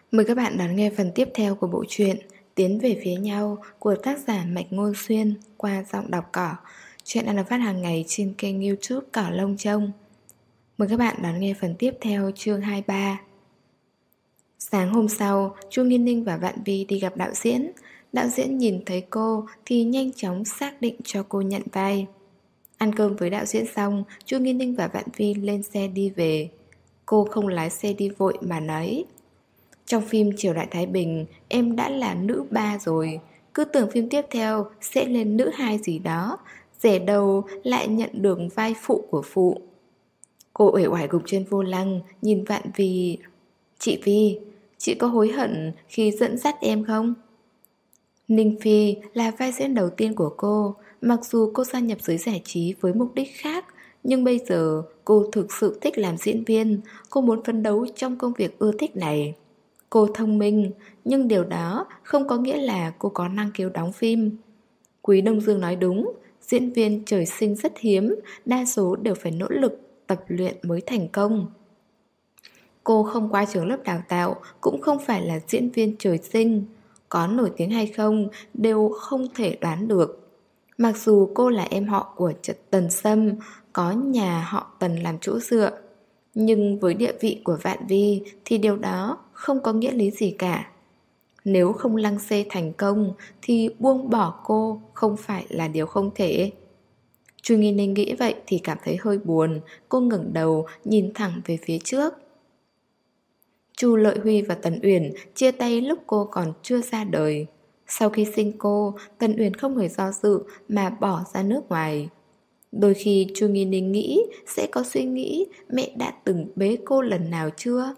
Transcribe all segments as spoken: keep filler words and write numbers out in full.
Mời các bạn đón nghe phần tiếp theo của bộ truyện Tiến về phía nhau của tác giả Mạch Ngôn Xuyên qua giọng đọc Cỏ. Chuyện đang được phát hàng ngày trên kênh YouTube Cỏ Lông Trông. Mời các bạn đón nghe phần tiếp theo chương hai mươi ba. Sáng hôm sau, Chu Nghiên Ninh và Vạn Vi đi gặp đạo diễn. Đạo diễn nhìn thấy cô thì nhanh chóng xác định cho cô nhận vai. Ăn cơm với đạo diễn xong, Chu Nghiên Ninh và Vạn Vi lên xe đi về. Cô không lái xe đi vội mà nói: trong phim Triều Đại Thái Bình, em đã là nữ ba rồi. Cứ tưởng phim tiếp theo sẽ lên nữ hai gì đó, rẻ đầu lại nhận được vai phụ của phụ. Cô uể oải gục trên vô lăng, nhìn Vạn Vi. Chị Vi, chị có hối hận khi dẫn dắt em không? Ninh Phi là vai diễn đầu tiên của cô. Mặc dù cô gia nhập giới giải trí với mục đích khác, nhưng bây giờ cô thực sự thích làm diễn viên. Cô muốn phấn đấu trong công việc ưa thích này. Cô thông minh, nhưng điều đó không có nghĩa là cô có năng khiếu đóng phim. Quý Đông Dương nói đúng, diễn viên trời sinh rất hiếm, đa số đều phải nỗ lực, tập luyện mới thành công. Cô không qua trường lớp đào tạo, cũng không phải là diễn viên trời sinh. Có nổi tiếng hay không đều không thể đoán được. Mặc dù cô là em họ của Tần Sâm, có nhà họ Tần làm chỗ dựa, nhưng với địa vị của Vạn Vi thì điều đó không có nghĩa lý gì cả. Nếu không lăng xê thành công thì buông bỏ cô không phải là điều không thể. Chu Nghi Ninh nghĩ vậy thì cảm thấy hơi buồn. Cô ngẩng đầu nhìn thẳng về phía trước. Chu Lợi Huy và Tần Uyển chia tay lúc cô còn chưa ra đời. Sau khi sinh cô, Tần Uyển không hề do dự mà bỏ ra nước ngoài. Đôi khi Chu Nghi Ninh nghĩ sẽ có suy nghĩ mẹ đã từng bế cô lần nào chưa?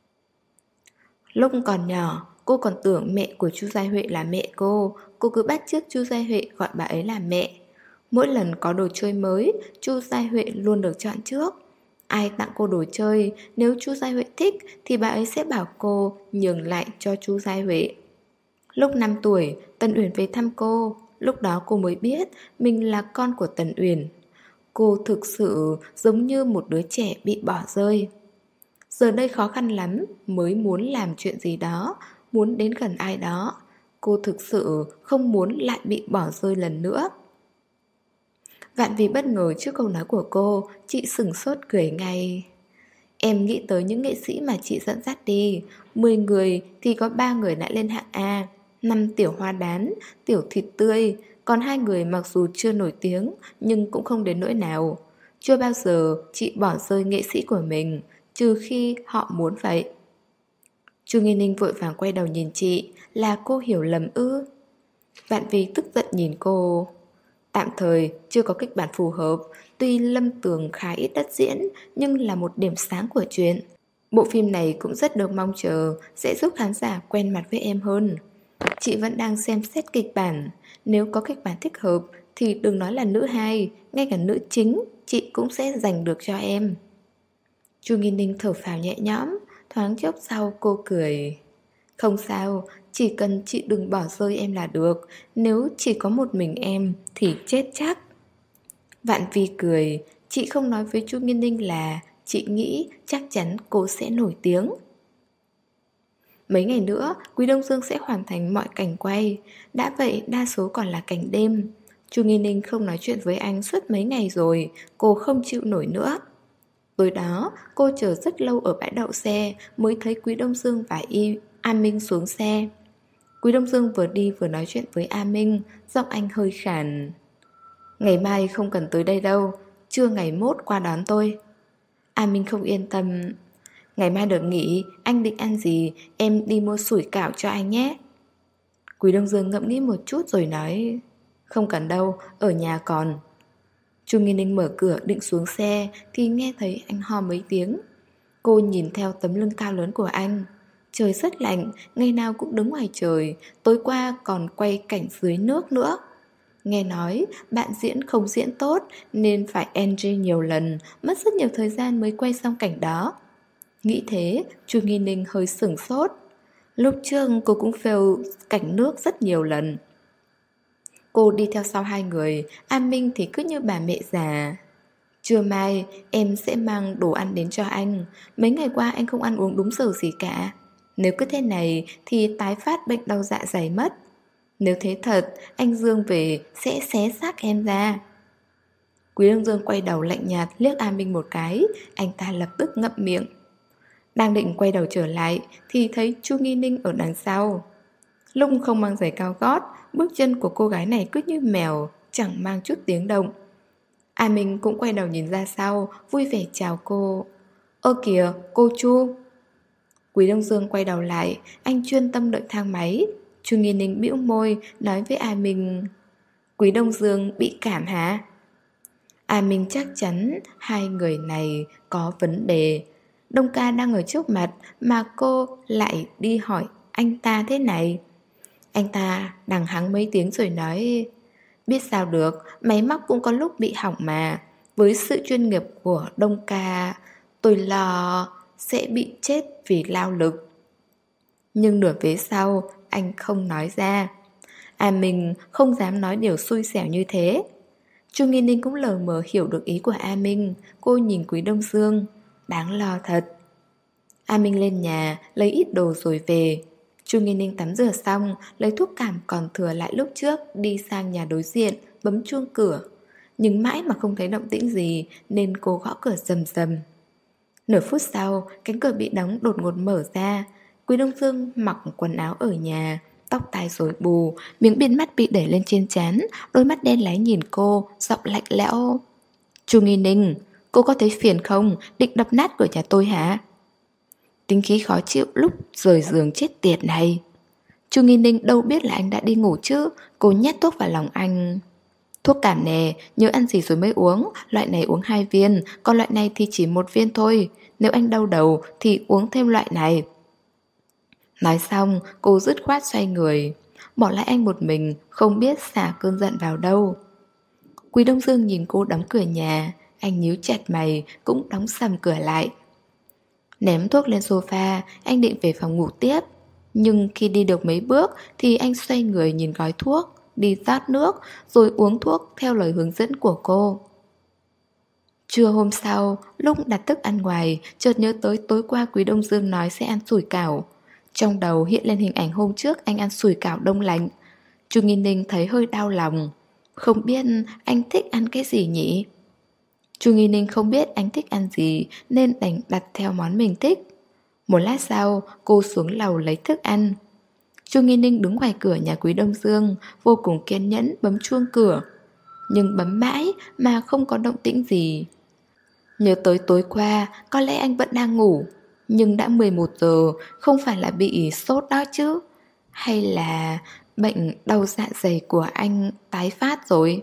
Lúc còn nhỏ, cô còn tưởng mẹ của Chu Giai Huệ là mẹ cô. Cô cứ bắt chước Chu Giai Huệ gọi bà ấy là mẹ. Mỗi lần có đồ chơi mới, Chu Giai Huệ luôn được chọn trước. Ai tặng cô đồ chơi, nếu Chu Giai Huệ thích thì bà ấy sẽ bảo cô nhường lại cho Chu Giai Huệ. Lúc năm tuổi, Tần Uyển về thăm cô. Lúc đó cô mới biết mình là con của Tần Uyển. Cô thực sự giống như một đứa trẻ bị bỏ rơi. Giờ đây khó khăn lắm mới muốn làm chuyện gì đó, muốn đến gần ai đó. Cô thực sự không muốn lại bị bỏ rơi lần nữa. Vạn Vi bất ngờ trước câu nói của cô, chị sửng sốt cười ngay. Em nghĩ tới những nghệ sĩ mà chị dẫn dắt đi. Mười người thì có ba người đã lên hạng A, năm tiểu hoa đán, tiểu thịt tươi. Còn hai người mặc dù chưa nổi tiếng nhưng cũng không đến nỗi nào. Chưa bao giờ chị bỏ rơi nghệ sĩ của mình, trừ khi họ muốn vậy. Chu Nghi Ninh vội vàng quay đầu nhìn chị. Là cô hiểu lầm ư? Vạn Vi tức giận nhìn cô. Tạm thời chưa có kịch bản phù hợp. Tuy Lâm Tường khá ít đất diễn, nhưng là một điểm sáng của chuyện. Bộ phim này cũng rất được mong chờ, sẽ giúp khán giả quen mặt với em hơn. Chị vẫn đang xem xét kịch bản. Nếu có kịch bản thích hợp thì đừng nói là nữ hai, ngay cả nữ chính chị cũng sẽ giành được cho em. Chu Nghi Ninh thở phào nhẹ nhõm. Thoáng chốc sau cô cười. Không sao, chỉ cần chị đừng bỏ rơi em là được. Nếu chỉ có một mình em thì chết chắc. Vạn Vi cười. Chị không nói với Chu Nghi Ninh là chị nghĩ chắc chắn cô sẽ nổi tiếng. Mấy ngày nữa Quý Đông Dương sẽ hoàn thành mọi cảnh quay. Đã vậy đa số còn là cảnh đêm. Chu Nghi Ninh không nói chuyện với anh suốt mấy ngày rồi. Cô không chịu nổi nữa. Tối đó cô chờ rất lâu ở bãi đậu xe mới thấy Quý Đông Dương và Y A Minh xuống xe. Quý Đông Dương vừa đi vừa nói chuyện với A Minh. Giọng anh hơi khàn. Ngày mai không cần tới đây đâu, trưa ngày mốt qua đón tôi. A Minh không yên tâm. Ngày mai được nghỉ, anh định ăn gì? Em đi mua sủi cảo cho anh nhé. Quý Đông Dương ngẫm nghĩ một chút rồi nói. Không cần đâu, ở nhà còn. Chu Nghi Ninh mở cửa định xuống xe thì nghe thấy anh ho mấy tiếng. Cô nhìn theo tấm lưng cao lớn của anh. Trời rất lạnh, ngày nào cũng đứng ngoài trời. Tối qua còn quay cảnh dưới nước nữa. Nghe nói bạn diễn không diễn tốt nên phải en gi nhiều lần, mất rất nhiều thời gian mới quay xong cảnh đó. Nghĩ thế, Chu Nghi Ninh hơi sửng sốt. Lúc trước cô cũng fail cảnh nước rất nhiều lần. Cô đi theo sau hai người. An Minh thì cứ như bà mẹ già. Trưa mai em sẽ mang đồ ăn đến cho anh. Mấy ngày qua anh không ăn uống đúng giờ gì cả. Nếu cứ thế này thì tái phát bệnh đau dạ dày mất. Nếu thế thật, anh Dương về sẽ xé xác em ra. Quý Đông Dương quay đầu lạnh nhạt liếc A Minh một cái, anh ta lập tức ngậm miệng. Đang định quay đầu trở lại thì thấy Chu Nghi Ninh ở đằng sau. Lúc không mang giày cao gót, bước chân của cô gái này cứ như mèo, chẳng mang chút tiếng động. A Minh cũng quay đầu nhìn ra sau, vui vẻ chào cô. Ơ kìa, cô Chu. Quý Đông Dương quay đầu lại, anh chuyên tâm đợi thang máy. Chu Nghi Ninh bĩu môi, nói với A Minh. Quý Đông Dương bị cảm hả? A Minh chắc chắn hai người này có vấn đề. Đông ca đang ở trước mặt mà cô lại đi hỏi anh ta thế này. Anh ta đằng hắng mấy tiếng rồi nói, biết sao được, máy móc cũng có lúc bị hỏng mà. Với sự chuyên nghiệp của Đông ca, tôi lo sẽ bị chết vì lao lực. Nhưng nửa vế sau, anh không nói ra. À mình không dám nói điều xui xẻo như thế. Chu Nghi Ninh cũng lờ mờ hiểu được ý của A Minh. Cô nhìn Quý Đông Dương. Đáng lo thật. A Minh lên nhà, lấy ít đồ rồi về. Chu Nghi Ninh tắm rửa xong, lấy thuốc cảm còn thừa lại lúc trước, đi sang nhà đối diện, bấm chuông cửa. Nhưng mãi mà không thấy động tĩnh gì, nên cô gõ cửa rầm rầm. Nửa phút sau, cánh cửa bị đóng đột ngột mở ra. Quý Đông Dương mặc quần áo ở nhà, tóc tai rối bù, miếng biên mắt bị đẩy lên trên trán, đôi mắt đen láy nhìn cô, giọng lạnh lẽo. Chu Nghi Ninh, cô có thấy phiền không? Định đập nát cửa nhà tôi hả? Tính khí khó chịu lúc rời giường chết tiệt này. Chu Nghi Ninh đâu biết là anh đã đi ngủ chứ. Cô nhét thuốc vào lòng anh. Thuốc cảm nè, nhớ ăn gì rồi mới uống. Loại này uống hai viên, còn loại này thì chỉ một viên thôi. Nếu anh đau đầu thì uống thêm loại này. Nói xong, cô dứt khoát xoay người, bỏ lại anh một mình, không biết xả cơn giận vào đâu. Quý Đông Dương nhìn cô đóng cửa nhà, anh nhíu chặt mày, cũng đóng sầm cửa lại. Ném thuốc lên sofa, anh định về phòng ngủ tiếp. Nhưng khi đi được mấy bước thì anh xoay người nhìn gói thuốc, đi rót nước, rồi uống thuốc theo lời hướng dẫn của cô. Trưa hôm sau, lúc đặt thức ăn ngoài, chợt nhớ tới tối qua Quý Đông Dương nói sẽ ăn sủi cảo. Trong đầu hiện lên hình ảnh hôm trước anh ăn sủi cảo đông lạnh. Chu Nghi Ninh thấy hơi đau lòng. Không biết anh thích ăn cái gì nhỉ? Chu Nghi Ninh không biết anh thích ăn gì nên đành đặt theo món mình thích. Một lát sau, cô xuống lầu lấy thức ăn. Chu Nghi Ninh đứng ngoài cửa nhà Quý Đông Dương, vô cùng kiên nhẫn bấm chuông cửa. Nhưng bấm mãi mà không có động tĩnh gì. Nhớ tới tối qua, có lẽ anh vẫn đang ngủ. Nhưng đã mười một giờ, không phải là bị sốt đó chứ? Hay là bệnh đau dạ dày của anh tái phát rồi?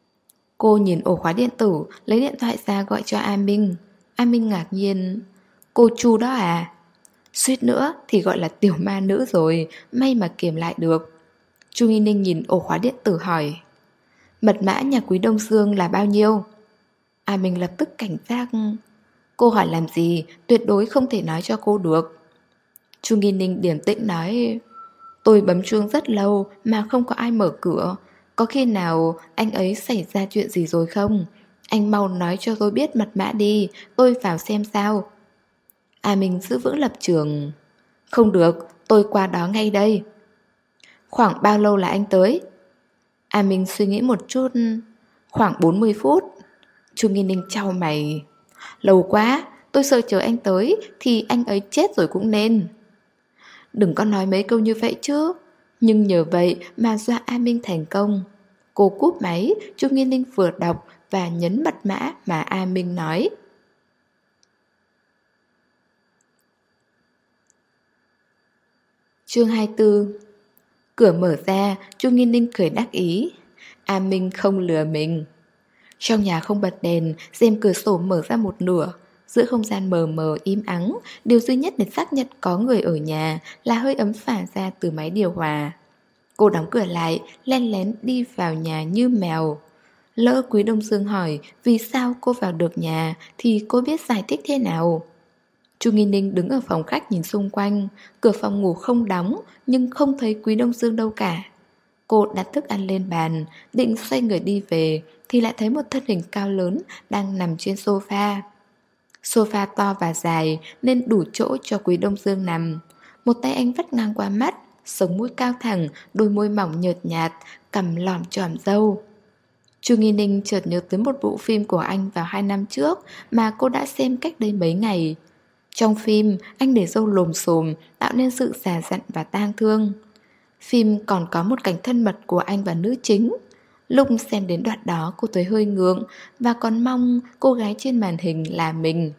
Cô nhìn ổ khóa điện tử, lấy điện thoại ra gọi cho A Minh. A Minh ngạc nhiên. Cô Chu đó à? Suýt nữa thì gọi là tiểu ma nữ rồi, may mà kiềm lại được. Chu Nghi Ninh nhìn ổ khóa điện tử hỏi. Mật mã nhà Quý Đông Dương là bao nhiêu? A Minh lập tức cảnh giác. Cô hỏi làm gì, tuyệt đối không thể nói cho cô được. Chu Nghi Ninh điềm tĩnh nói. Tôi bấm chuông rất lâu mà không có ai mở cửa. Có khi nào anh ấy xảy ra chuyện gì rồi không? Anh mau nói cho tôi biết mật mã đi, tôi vào xem sao. A Minh giữ vững lập trường. Không được, tôi qua đó ngay đây. Khoảng bao lâu là anh tới? A Minh suy nghĩ một chút. Khoảng bốn mươi phút. Chu Nghi Ninh chau mày. Lâu quá, tôi sợ chờ anh tới thì anh ấy chết rồi cũng nên. Đừng có nói mấy câu như vậy chứ. Nhưng nhờ vậy mà dọa A Minh thành công. Cô cúp máy, Chu Nghi Ninh vừa đọc và nhấn mật mã mà A Minh nói. Chương hai mươi tư. Cửa mở ra, Chu Nghi Ninh cười đắc ý. A Minh không lừa mình. Trong nhà không bật đèn, rèm cửa sổ mở ra một nửa. Giữa không gian mờ mờ im ắng, điều duy nhất để xác nhận có người ở nhà là hơi ấm phả ra từ máy điều hòa. Cô đóng cửa lại, len lén đi vào nhà như mèo. Lỡ Quý Đông Dương hỏi vì sao cô vào được nhà thì cô biết giải thích thế nào. Chu Nghi Ninh đứng ở phòng khách nhìn xung quanh. Cửa phòng ngủ không đóng nhưng không thấy Quý Đông Dương đâu cả. Cô đặt thức ăn lên bàn, định xoay người đi về thì lại thấy một thân hình cao lớn đang nằm trên sofa. Sofa to và dài nên đủ chỗ cho Quý Đông Dương nằm. một tay anh vắt ngang qua mắt, sống mũi cao thẳng, đôi môi mỏng nhợt nhạt, cằm lòm chòm râu. Chu Nghi Ninh chợt nhớ tới một bộ phim của anh vào hai năm trước mà cô đã xem cách đây mấy ngày. Trong phim, anh để râu lồm xồm, tạo nên sự già dặn và tang thương. Phim còn có một cảnh thân mật của anh và nữ chính. Lúc xem đến đoạn đó cô thấy hơi ngượng và còn mong cô gái trên màn hình là mình.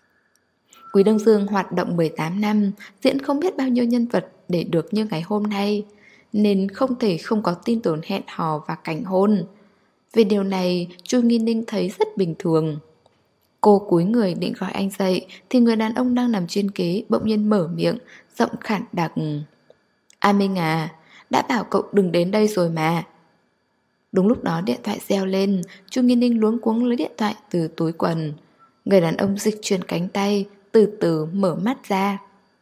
Quý Đông Dương hoạt động mười tám năm, diễn không biết bao nhiêu nhân vật để được như ngày hôm nay, nên không thể không có tin đồn hẹn hò và cảnh hôn. Về điều này, Chu Nghi Ninh thấy rất bình thường. Cô cúi người định gọi anh dậy thì người đàn ông đang nằm trên ghế bỗng nhiên mở miệng, giọng khản đặc. A Minh à, đã bảo cậu đừng đến đây rồi mà. Đúng lúc đó điện thoại reo lên, Chu Nghi Ninh luống cuống lấy điện thoại từ túi quần. Người đàn ông dịch chuyển cánh tay, từ từ mở mắt ra.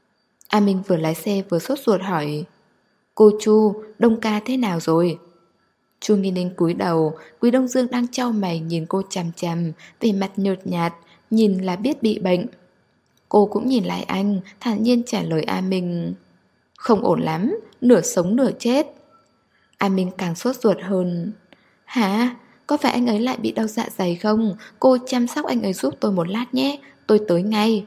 A Minh vừa lái xe vừa sốt ruột hỏi: Cô Chu, Đông ca thế nào rồi? Chu Nghi Ninh cúi đầu, Quý Đông Dương đang chau mày nhìn cô chằm chằm, vẻ mặt nhợt nhạt, nhìn là biết bị bệnh. Cô cũng nhìn lại anh, thản nhiên trả lời A Minh: Không ổn lắm, nửa sống nửa chết. A Minh càng sốt ruột hơn. Hả? Có phải anh ấy lại bị đau dạ dày không? Cô chăm sóc anh ấy giúp tôi một lát nhé, tôi tới ngay.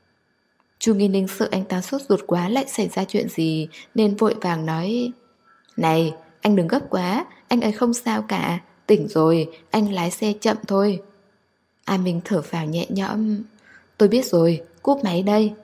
Chu Nghi Ninh sợ anh ta sốt ruột quá lại xảy ra chuyện gì, nên vội vàng nói: Này, anh đừng gấp quá, anh ấy không sao cả, tỉnh rồi, anh lái xe chậm thôi. A Minh thở phào nhẹ nhõm. Tôi biết rồi, cúp máy đây.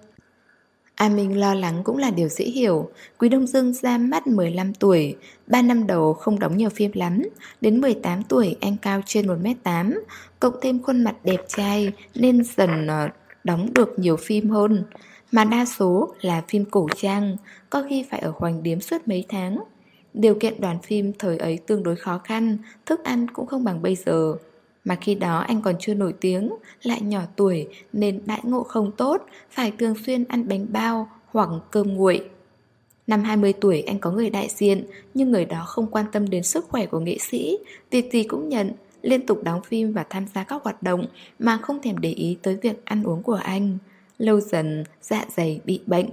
A Minh lo lắng cũng là điều dễ hiểu. Quý Đông Dương ra mắt mười lăm tuổi, ba năm đầu không đóng nhiều phim lắm. Đến mười tám tuổi anh cao trên một mét tám, cộng thêm khuôn mặt đẹp trai nên dần đóng được nhiều phim hơn. Mà đa số là phim cổ trang, có khi phải ở Hoành Điếm suốt mấy tháng. Điều kiện đoàn phim thời ấy tương đối khó khăn, thức ăn cũng không bằng bây giờ. Mà khi đó anh còn chưa nổi tiếng, lại nhỏ tuổi nên đãi ngộ không tốt, phải thường xuyên ăn bánh bao hoặc cơm nguội. Năm hai mươi tuổi anh có người đại diện, nhưng người đó không quan tâm đến sức khỏe của nghệ sĩ, việc gì cũng nhận, liên tục đóng phim và tham gia các hoạt động mà không thèm để ý tới việc ăn uống của anh. Lâu dần, dạ dày bị bệnh.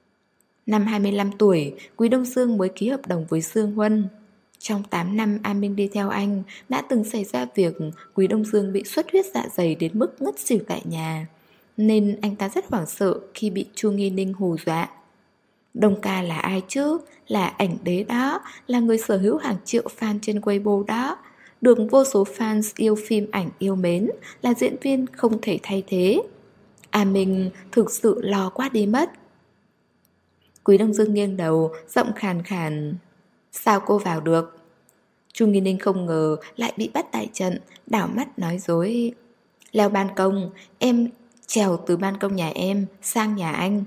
Năm hai mươi lăm tuổi, Quý Đông Dương mới ký hợp đồng với Dương Huân. Trong tám năm A Minh đi theo anh, đã từng xảy ra việc Quý Đông Dương bị xuất huyết dạ dày đến mức ngất xỉu tại nhà, nên anh ta rất hoảng sợ khi bị Chu Nghi Ninh hù dọa. Đông ca là ai chứ? Là ảnh đế đó, là người sở hữu hàng triệu fan trên Weibo đó, được vô số fans yêu phim ảnh yêu mến, là diễn viên không thể thay thế. A Minh thực sự lo quá đi mất. Quý Đông Dương nghiêng đầu, giọng khàn khàn. Sao cô vào được? Chu Nghi Ninh không ngờ lại bị bắt tại trận, đảo mắt nói dối. Leo ban công, em trèo từ ban công nhà em sang nhà anh.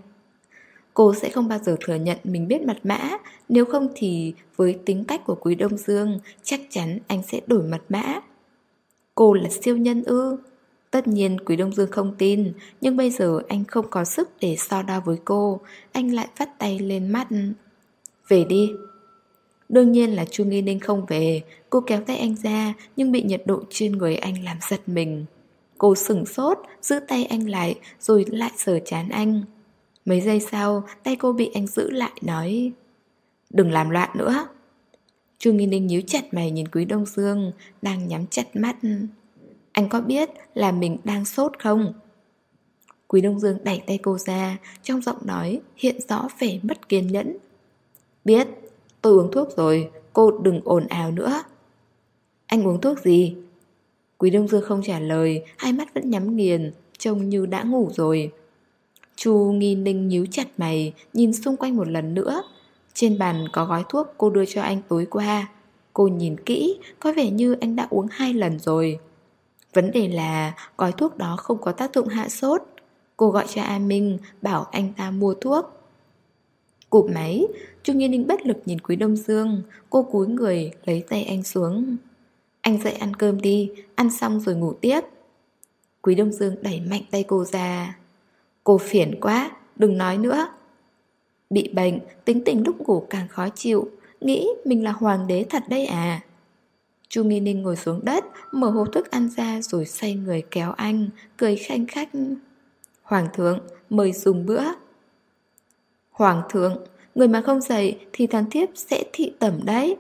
Cô sẽ không bao giờ thừa nhận mình biết mật mã, nếu không thì với tính cách của Quý Đông Dương, chắc chắn anh sẽ đổi mật mã. Cô là siêu nhân ư? Tất nhiên Quý Đông Dương không tin, nhưng bây giờ anh không có sức để so đo với cô. Anh lại vắt tay lên mắt. Về đi. Đương nhiên là Chu Nghi Ninh không về. Cô kéo tay anh ra, nhưng bị nhiệt độ trên người anh làm giật mình. Cô sửng sốt, giữ tay anh lại, rồi lại sờ trán anh. Mấy giây sau, tay cô bị anh giữ lại nói: Đừng làm loạn nữa. Chu Nghi Ninh nhíu chặt mày nhìn Quý Đông Dương, đang nhắm chặt mắt. Anh có biết là mình đang sốt không? Quý Đông Dương đẩy tay cô ra, trong giọng nói hiện rõ vẻ mất kiên nhẫn. Biết, tôi uống thuốc rồi, cô đừng ồn ào nữa. Anh uống thuốc gì? Quý Đông Dương không trả lời, hai mắt vẫn nhắm nghiền, trông như đã ngủ rồi. Chu Nghi Ninh nhíu chặt mày, nhìn xung quanh một lần nữa. Trên bàn có gói thuốc cô đưa cho anh tối qua. Cô nhìn kỹ, có vẻ như anh đã uống hai lần rồi. Vấn đề là gói thuốc đó không có tác dụng hạ sốt. Cô gọi cho A Minh, bảo anh ta mua thuốc. Cụp máy, Chu Nghi Ninh bất lực nhìn Quý Đông Dương. Cô cúi người lấy tay anh xuống. Anh dậy ăn cơm đi, ăn xong rồi ngủ tiếp. Quý Đông Dương đẩy mạnh tay cô ra. Cô phiền quá, đừng nói nữa. Bị bệnh, tính tình lúc ngủ càng khó chịu. Nghĩ mình là hoàng đế thật đấy à? Chu Nghi Ninh ngồi xuống đất, mở hộp thức ăn ra rồi xoay người kéo anh, cười khanh khách. Hoàng thượng, mời dùng bữa. Hoàng thượng, người mà không dậy thì thằng thiếp sẽ thị tẩm đấy.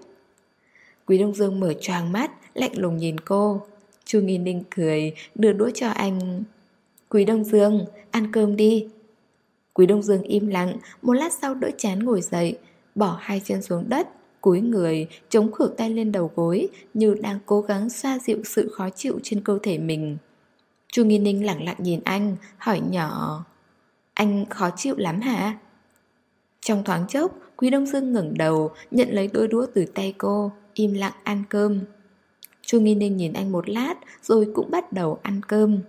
Quý Đông Dương mở choàng mắt, lạnh lùng nhìn cô. Chu Nghi Ninh cười, đưa đũa cho anh. Quý Đông Dương, ăn cơm đi. Quý Đông Dương im lặng, một lát sau đỡ chán ngồi dậy, bỏ hai chân xuống đất, cúi người, chống khuỷu tay lên đầu gối, như đang cố gắng xoa dịu sự khó chịu trên cơ thể mình. Chu Nghi Ninh lẳng lặng nhìn anh, hỏi nhỏ. Anh khó chịu lắm hả? Trong thoáng chốc, Quý Đông Dương ngẩng đầu, nhận lấy đôi đũa từ tay cô, im lặng ăn cơm. Chu Nghi Ninh nhìn anh một lát, rồi cũng bắt đầu ăn cơm.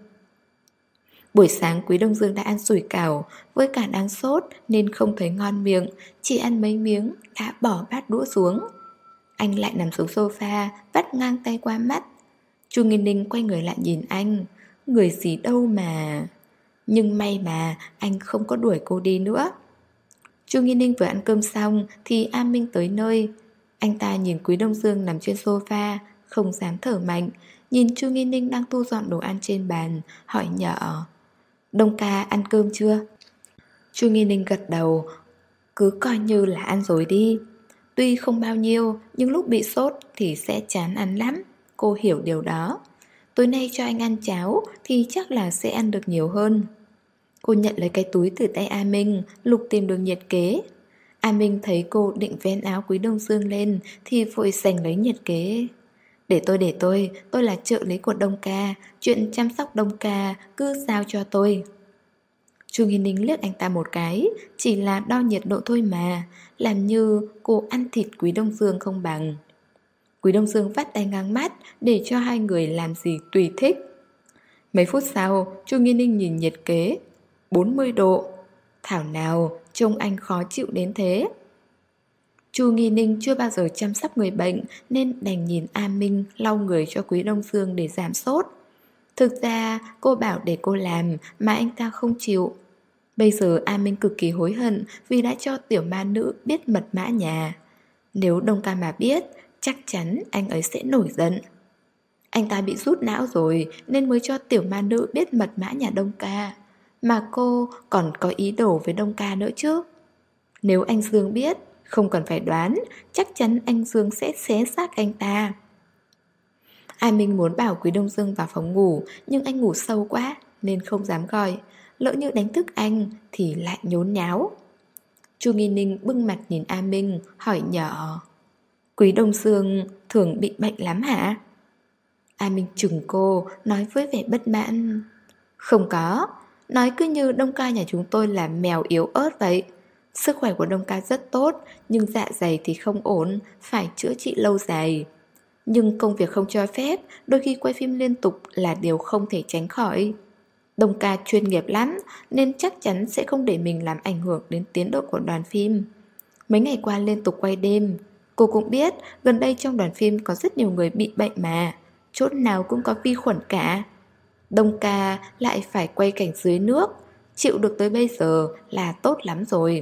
Buổi sáng Quý Đông Dương đã ăn sủi cảo, với cả đang sốt nên không thấy ngon miệng, chỉ ăn mấy miếng, đã bỏ bát đũa xuống. Anh lại nằm xuống sofa, vắt ngang tay qua mắt. Chu Nghi Ninh quay người lại nhìn anh. Người gì đâu mà... Nhưng may mà anh không có đuổi cô đi nữa. Chu Nghi Ninh vừa ăn cơm xong thì A Minh tới nơi. Anh ta nhìn Quý Đông Dương nằm trên sofa, không dám thở mạnh. Nhìn Chu Nghi Ninh đang thu dọn đồ ăn trên bàn, hỏi nhỏ. Đông ca ăn cơm chưa? Chu Nghi Ninh gật đầu. Cứ coi như là ăn rồi đi. Tuy không bao nhiêu, nhưng lúc bị sốt thì sẽ chán ăn lắm. Cô hiểu điều đó. Tối nay cho anh ăn cháo thì chắc là sẽ ăn được nhiều hơn. Cô nhận lấy cái túi từ tay A Minh, lục tìm được nhiệt kế. A Minh thấy cô định vén áo Quý Đông Dương lên thì vội giành lấy nhiệt kế. Để tôi để tôi, tôi là trợ lý của Đông ca, chuyện chăm sóc Đông ca cứ giao cho tôi. Chu Nghi Ninh liếc anh ta một cái, chỉ là đo nhiệt độ thôi mà, làm như cô ăn thịt Quý Đông Dương không bằng. Quý Đông Dương vắt tay ngang mắt để cho hai người làm gì tùy thích. Mấy phút sau, Chu Nghi Ninh nhìn nhiệt kế, bốn mươi độ. Thảo nào, trông anh khó chịu đến thế. Chu Nghi Ninh chưa bao giờ chăm sóc người bệnh nên đành nhìn A Minh lau người cho Quý Đông Dương để giảm sốt. Thực ra cô bảo để cô làm mà anh ta không chịu. Bây giờ A Minh cực kỳ hối hận vì đã cho tiểu ma nữ biết mật mã nhà. Nếu Đông ca mà biết, chắc chắn anh ấy sẽ nổi giận. Anh ta bị rút não rồi nên mới cho tiểu ma nữ biết mật mã nhà Đông ca. Mà cô còn có ý đồ với Đông ca nữa chứ. Nếu anh Dương biết, không cần phải đoán, chắc chắn anh Dương sẽ xé xác anh ta. A Minh muốn bảo Quý Đông Dương vào phòng ngủ, nhưng anh ngủ sâu quá nên không dám gọi. Lỡ như đánh thức anh thì lại nhốn nháo. Chu Nghi Ninh bưng mặt nhìn A Minh, hỏi nhỏ. Quý Đông Dương thường bị bệnh lắm hả? A Minh chừng cô, nói với vẻ bất mãn. Không có, nói cứ như Đông ca nhà chúng tôi là mèo yếu ớt vậy. Sức khỏe của Đông ca rất tốt, nhưng dạ dày thì không ổn, phải chữa trị lâu dài. Nhưng công việc không cho phép, đôi khi quay phim liên tục là điều không thể tránh khỏi. Đông ca chuyên nghiệp lắm, nên chắc chắn sẽ không để mình làm ảnh hưởng đến tiến độ của đoàn phim. Mấy ngày qua liên tục quay đêm. Cô cũng biết, gần đây trong đoàn phim có rất nhiều người bị bệnh mà, chỗ nào cũng có vi khuẩn cả. Đông ca lại phải quay cảnh dưới nước, chịu được tới bây giờ là tốt lắm rồi.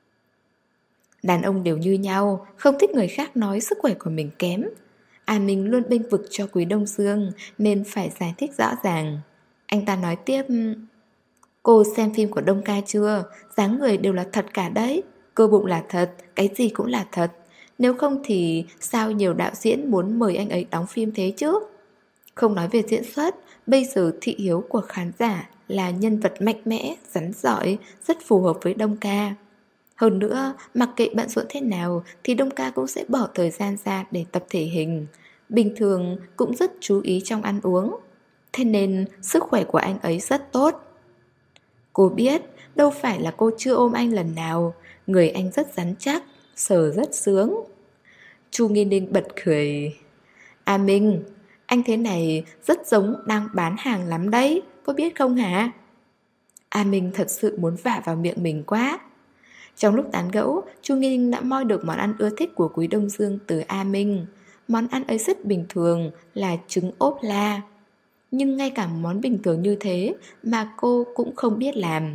Đàn ông đều như nhau, không thích người khác nói sức khỏe của mình kém. A Minh luôn bênh vực cho Quý Đông Dương nên phải giải thích rõ ràng. Anh ta nói tiếp. Cô xem phim của Đông ca chưa? Dáng người đều là thật cả đấy. Cơ bụng là thật, cái gì cũng là thật. Nếu không thì sao nhiều đạo diễn muốn mời anh ấy đóng phim thế chứ? Không nói về diễn xuất, bây giờ thị hiếu của khán giả là nhân vật mạnh mẽ, rắn giỏi, rất phù hợp với Đông ca. Hơn nữa, mặc kệ bận rộn thế nào thì Đông ca cũng sẽ bỏ thời gian ra để tập thể hình. Bình thường cũng rất chú ý trong ăn uống. Thế nên sức khỏe của anh ấy rất tốt. Cô biết, đâu phải là cô chưa ôm anh lần nào. Người anh rất rắn chắc, sờ rất sướng. Chu Nghi Ninh bật cười. A Minh, anh thế này rất giống đang bán hàng lắm đấy, có biết không hả? A Minh thật sự muốn vả vào miệng mình quá. Trong lúc tán gẫu, Chu Nghi Ninh đã moi được món ăn ưa thích của Quý Đông Dương từ A Minh. Món ăn ấy rất bình thường, là trứng ốp la. Nhưng ngay cả món bình thường như thế mà cô cũng không biết làm.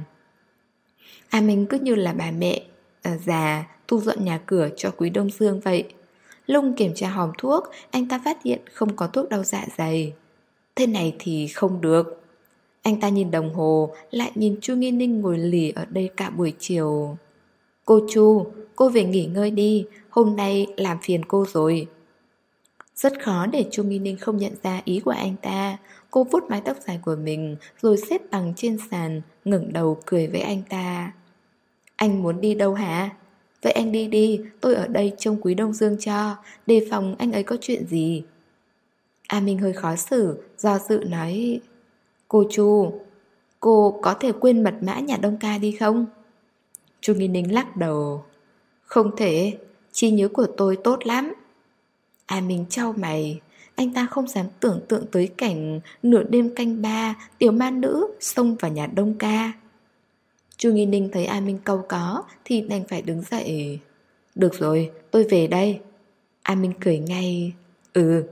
A Minh cứ như là bà mẹ à, già thu dọn nhà cửa cho Quý Đông Dương vậy. Lung kiểm tra hòm thuốc, anh ta phát hiện không có thuốc đau dạ dày. Thế này thì không được. Anh ta nhìn đồng hồ, lại nhìn Chu Nghi Ninh ngồi lì ở đây cả buổi chiều. Cô Chu, cô về nghỉ ngơi đi, hôm nay làm phiền cô rồi. Rất khó để Chu Nghi Ninh không nhận ra ý của anh ta. Cô vuốt mái tóc dài của mình rồi xếp bằng trên sàn, ngẩng đầu cười với anh ta. Anh muốn đi đâu hả? Vậy anh đi đi, tôi ở đây trông Quý Đông Dương cho, đề phòng anh ấy có chuyện gì. A Minh hơi khó xử, do dự nói: Cô Chu, cô có thể quên mật mã nhà Đông Ca đi không? Chu Nghi Ninh lắc đầu: Không thể, trí nhớ của tôi tốt lắm. A Minh chau mày, anh ta không dám tưởng tượng tới cảnh nửa đêm canh ba, tiểu ma nữ xông vào nhà Đông Ca. Chu Nghi Ninh thấy A Minh cau có thì đành phải đứng dậy. Được rồi, tôi về đây. A Minh cười ngay. Ừ.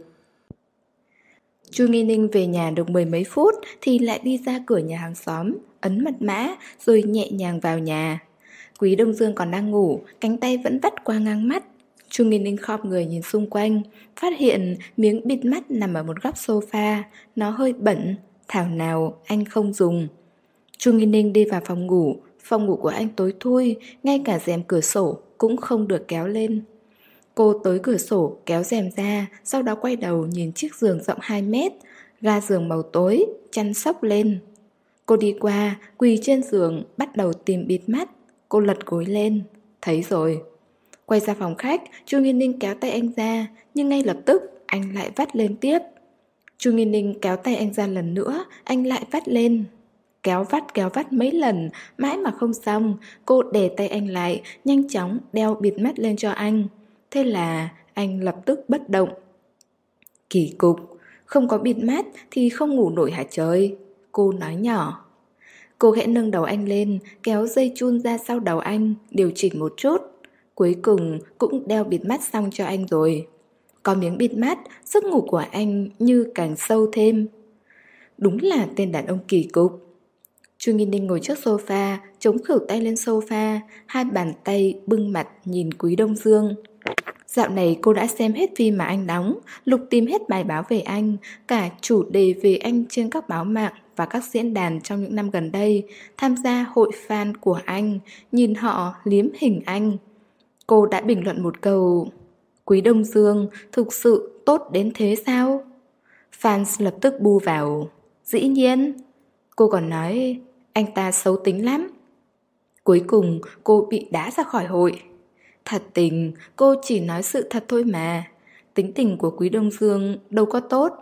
Chu Nghi Ninh về nhà được mười mấy phút thì lại đi ra cửa nhà hàng xóm, ấn mật mã rồi nhẹ nhàng vào nhà. Quý Đông Dương còn đang ngủ, cánh tay vẫn vắt qua ngang mắt. Chu Nghi Ninh khom người nhìn xung quanh, phát hiện miếng bịt mắt nằm ở một góc sofa, nó hơi bẩn, thảo nào anh không dùng. Chu Nghi Ninh đi vào phòng ngủ, phòng ngủ của anh tối thui, ngay cả rèm cửa sổ cũng không được kéo lên. Cô tới cửa sổ kéo rèm ra, sau đó quay đầu nhìn chiếc giường rộng hai mét, ga giường màu tối, chăn xốc lên. Cô đi qua, quỳ trên giường, bắt đầu tìm bịt mắt. Cô lật gối lên, thấy rồi. Quay ra phòng khách, Chu Nghi Ninh kéo tay anh ra, nhưng ngay lập tức anh lại vắt lên tiếp. Chu Nghi Ninh kéo tay anh ra lần nữa, anh lại vắt lên. Kéo vắt kéo vắt mấy lần, mãi mà không xong, cô đè tay anh lại, nhanh chóng đeo bịt mắt lên cho anh. Thế là anh lập tức bất động. Kỳ cục, không có bịt mắt thì không ngủ nổi hả trời? Cô nói nhỏ. Cô khẽ nâng đầu anh lên, kéo dây chun ra sau đầu anh, điều chỉnh một chút. Cuối cùng cũng đeo bịt mắt xong cho anh rồi. Có miếng bịt mắt, giấc ngủ của anh như càng sâu thêm. Đúng là tên đàn ông kỳ cục. Chu Nghi Ninh ngồi trước sofa, chống khuỷu tay lên sofa, hai bàn tay bưng mặt nhìn Quý Đông Dương. Dạo này cô đã xem hết phim mà anh đóng, lục tìm hết bài báo về anh, cả chủ đề về anh trên các báo mạng và các diễn đàn trong những năm gần đây, tham gia hội fan của anh, nhìn họ liếm hình anh. Cô đã bình luận một câu: Quý Đông Dương thực sự tốt đến thế sao? Fans lập tức bu vào: Dĩ nhiên. Cô còn nói anh ta xấu tính lắm. Cuối cùng cô bị đá ra khỏi hội. Thật tình, cô chỉ nói sự thật thôi mà. Tính tình của Quý Đông Dương đâu có tốt.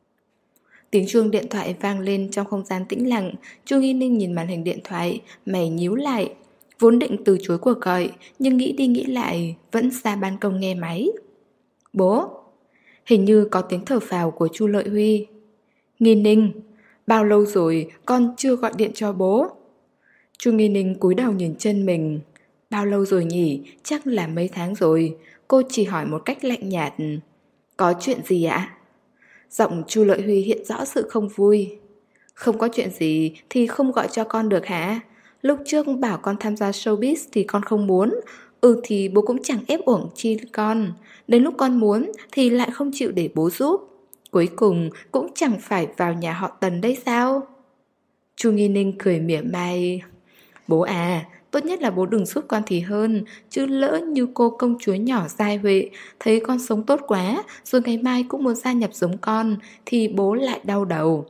Tiếng chuông điện thoại vang lên trong không gian tĩnh lặng. Chu Nghi Ninh nhìn màn hình điện thoại, mày nhíu lại. Vốn định từ chối cuộc gọi, nhưng nghĩ đi nghĩ lại, vẫn ra ban công nghe máy. Bố. Hình như có tiếng thở phào của Chu Lợi Huy. Nghi Ninh, bao lâu rồi con chưa gọi điện cho bố? Chu Nghi Ninh cúi đầu nhìn chân mình. Bao lâu rồi nhỉ? Chắc là mấy tháng rồi. Cô chỉ hỏi một cách lạnh nhạt. Có chuyện gì ạ? Giọng Chu Lợi Huy hiện rõ sự không vui. Không có chuyện gì thì không gọi cho con được hả? Lúc trước bảo con tham gia showbiz thì con không muốn. Ừ thì bố cũng chẳng ép uổng chi con. Đến lúc con muốn thì lại không chịu để bố giúp. Cuối cùng cũng chẳng phải vào nhà họ Tần đấy sao? Chu Nghi Ninh cười mỉa mai. Bố à, tốt nhất là bố đừng giúp con thì hơn. Chứ lỡ như cô công chúa nhỏ Giai Huệ thấy con sống tốt quá, rồi ngày mai cũng muốn gia nhập giống con, thì bố lại đau đầu.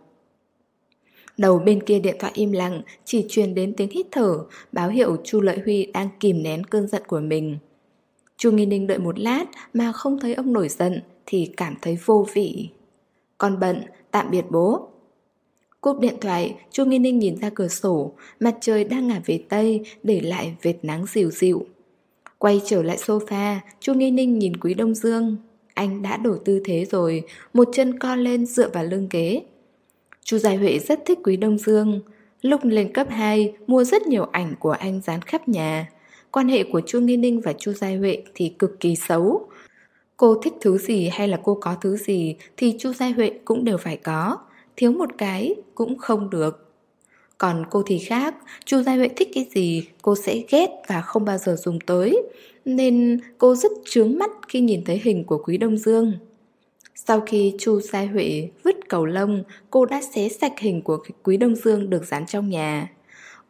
Đầu bên kia điện thoại im lặng, chỉ truyền đến tiếng hít thở, báo hiệu Chu Lợi Huy đang kìm nén cơn giận của mình. Chu Nghi Ninh đợi một lát mà không thấy ông nổi giận thì cảm thấy vô vị. Con bận, tạm biệt bố. Cúp điện thoại, Chu Nghi Ninh nhìn ra cửa sổ, mặt trời đang ngả về tây, để lại vệt nắng dịu dịu. Quay trở lại sofa, Chu Nghi Ninh nhìn Quý Đông Dương. Anh đã đổi tư thế rồi, một chân co lên dựa vào lưng ghế. Chu Giai Huệ rất thích Quý Đông Dương. Lúc lên cấp hai, mua rất nhiều ảnh của anh dán khắp nhà. Quan hệ của Chu Nghi Ninh và Chu Giai Huệ thì cực kỳ xấu. Cô thích thứ gì hay là cô có thứ gì thì Chu Giai Huệ cũng đều phải có. Thiếu một cái cũng không được. Còn cô thì khác, Chu Giai Huệ thích cái gì cô sẽ ghét và không bao giờ dùng tới. Nên cô rất chướng mắt khi nhìn thấy hình của Quý Đông Dương. Sau khi Chu Giai Huệ vứt cầu lông, cô đã xé sạch hình của Quý Đông Dương được dán trong nhà.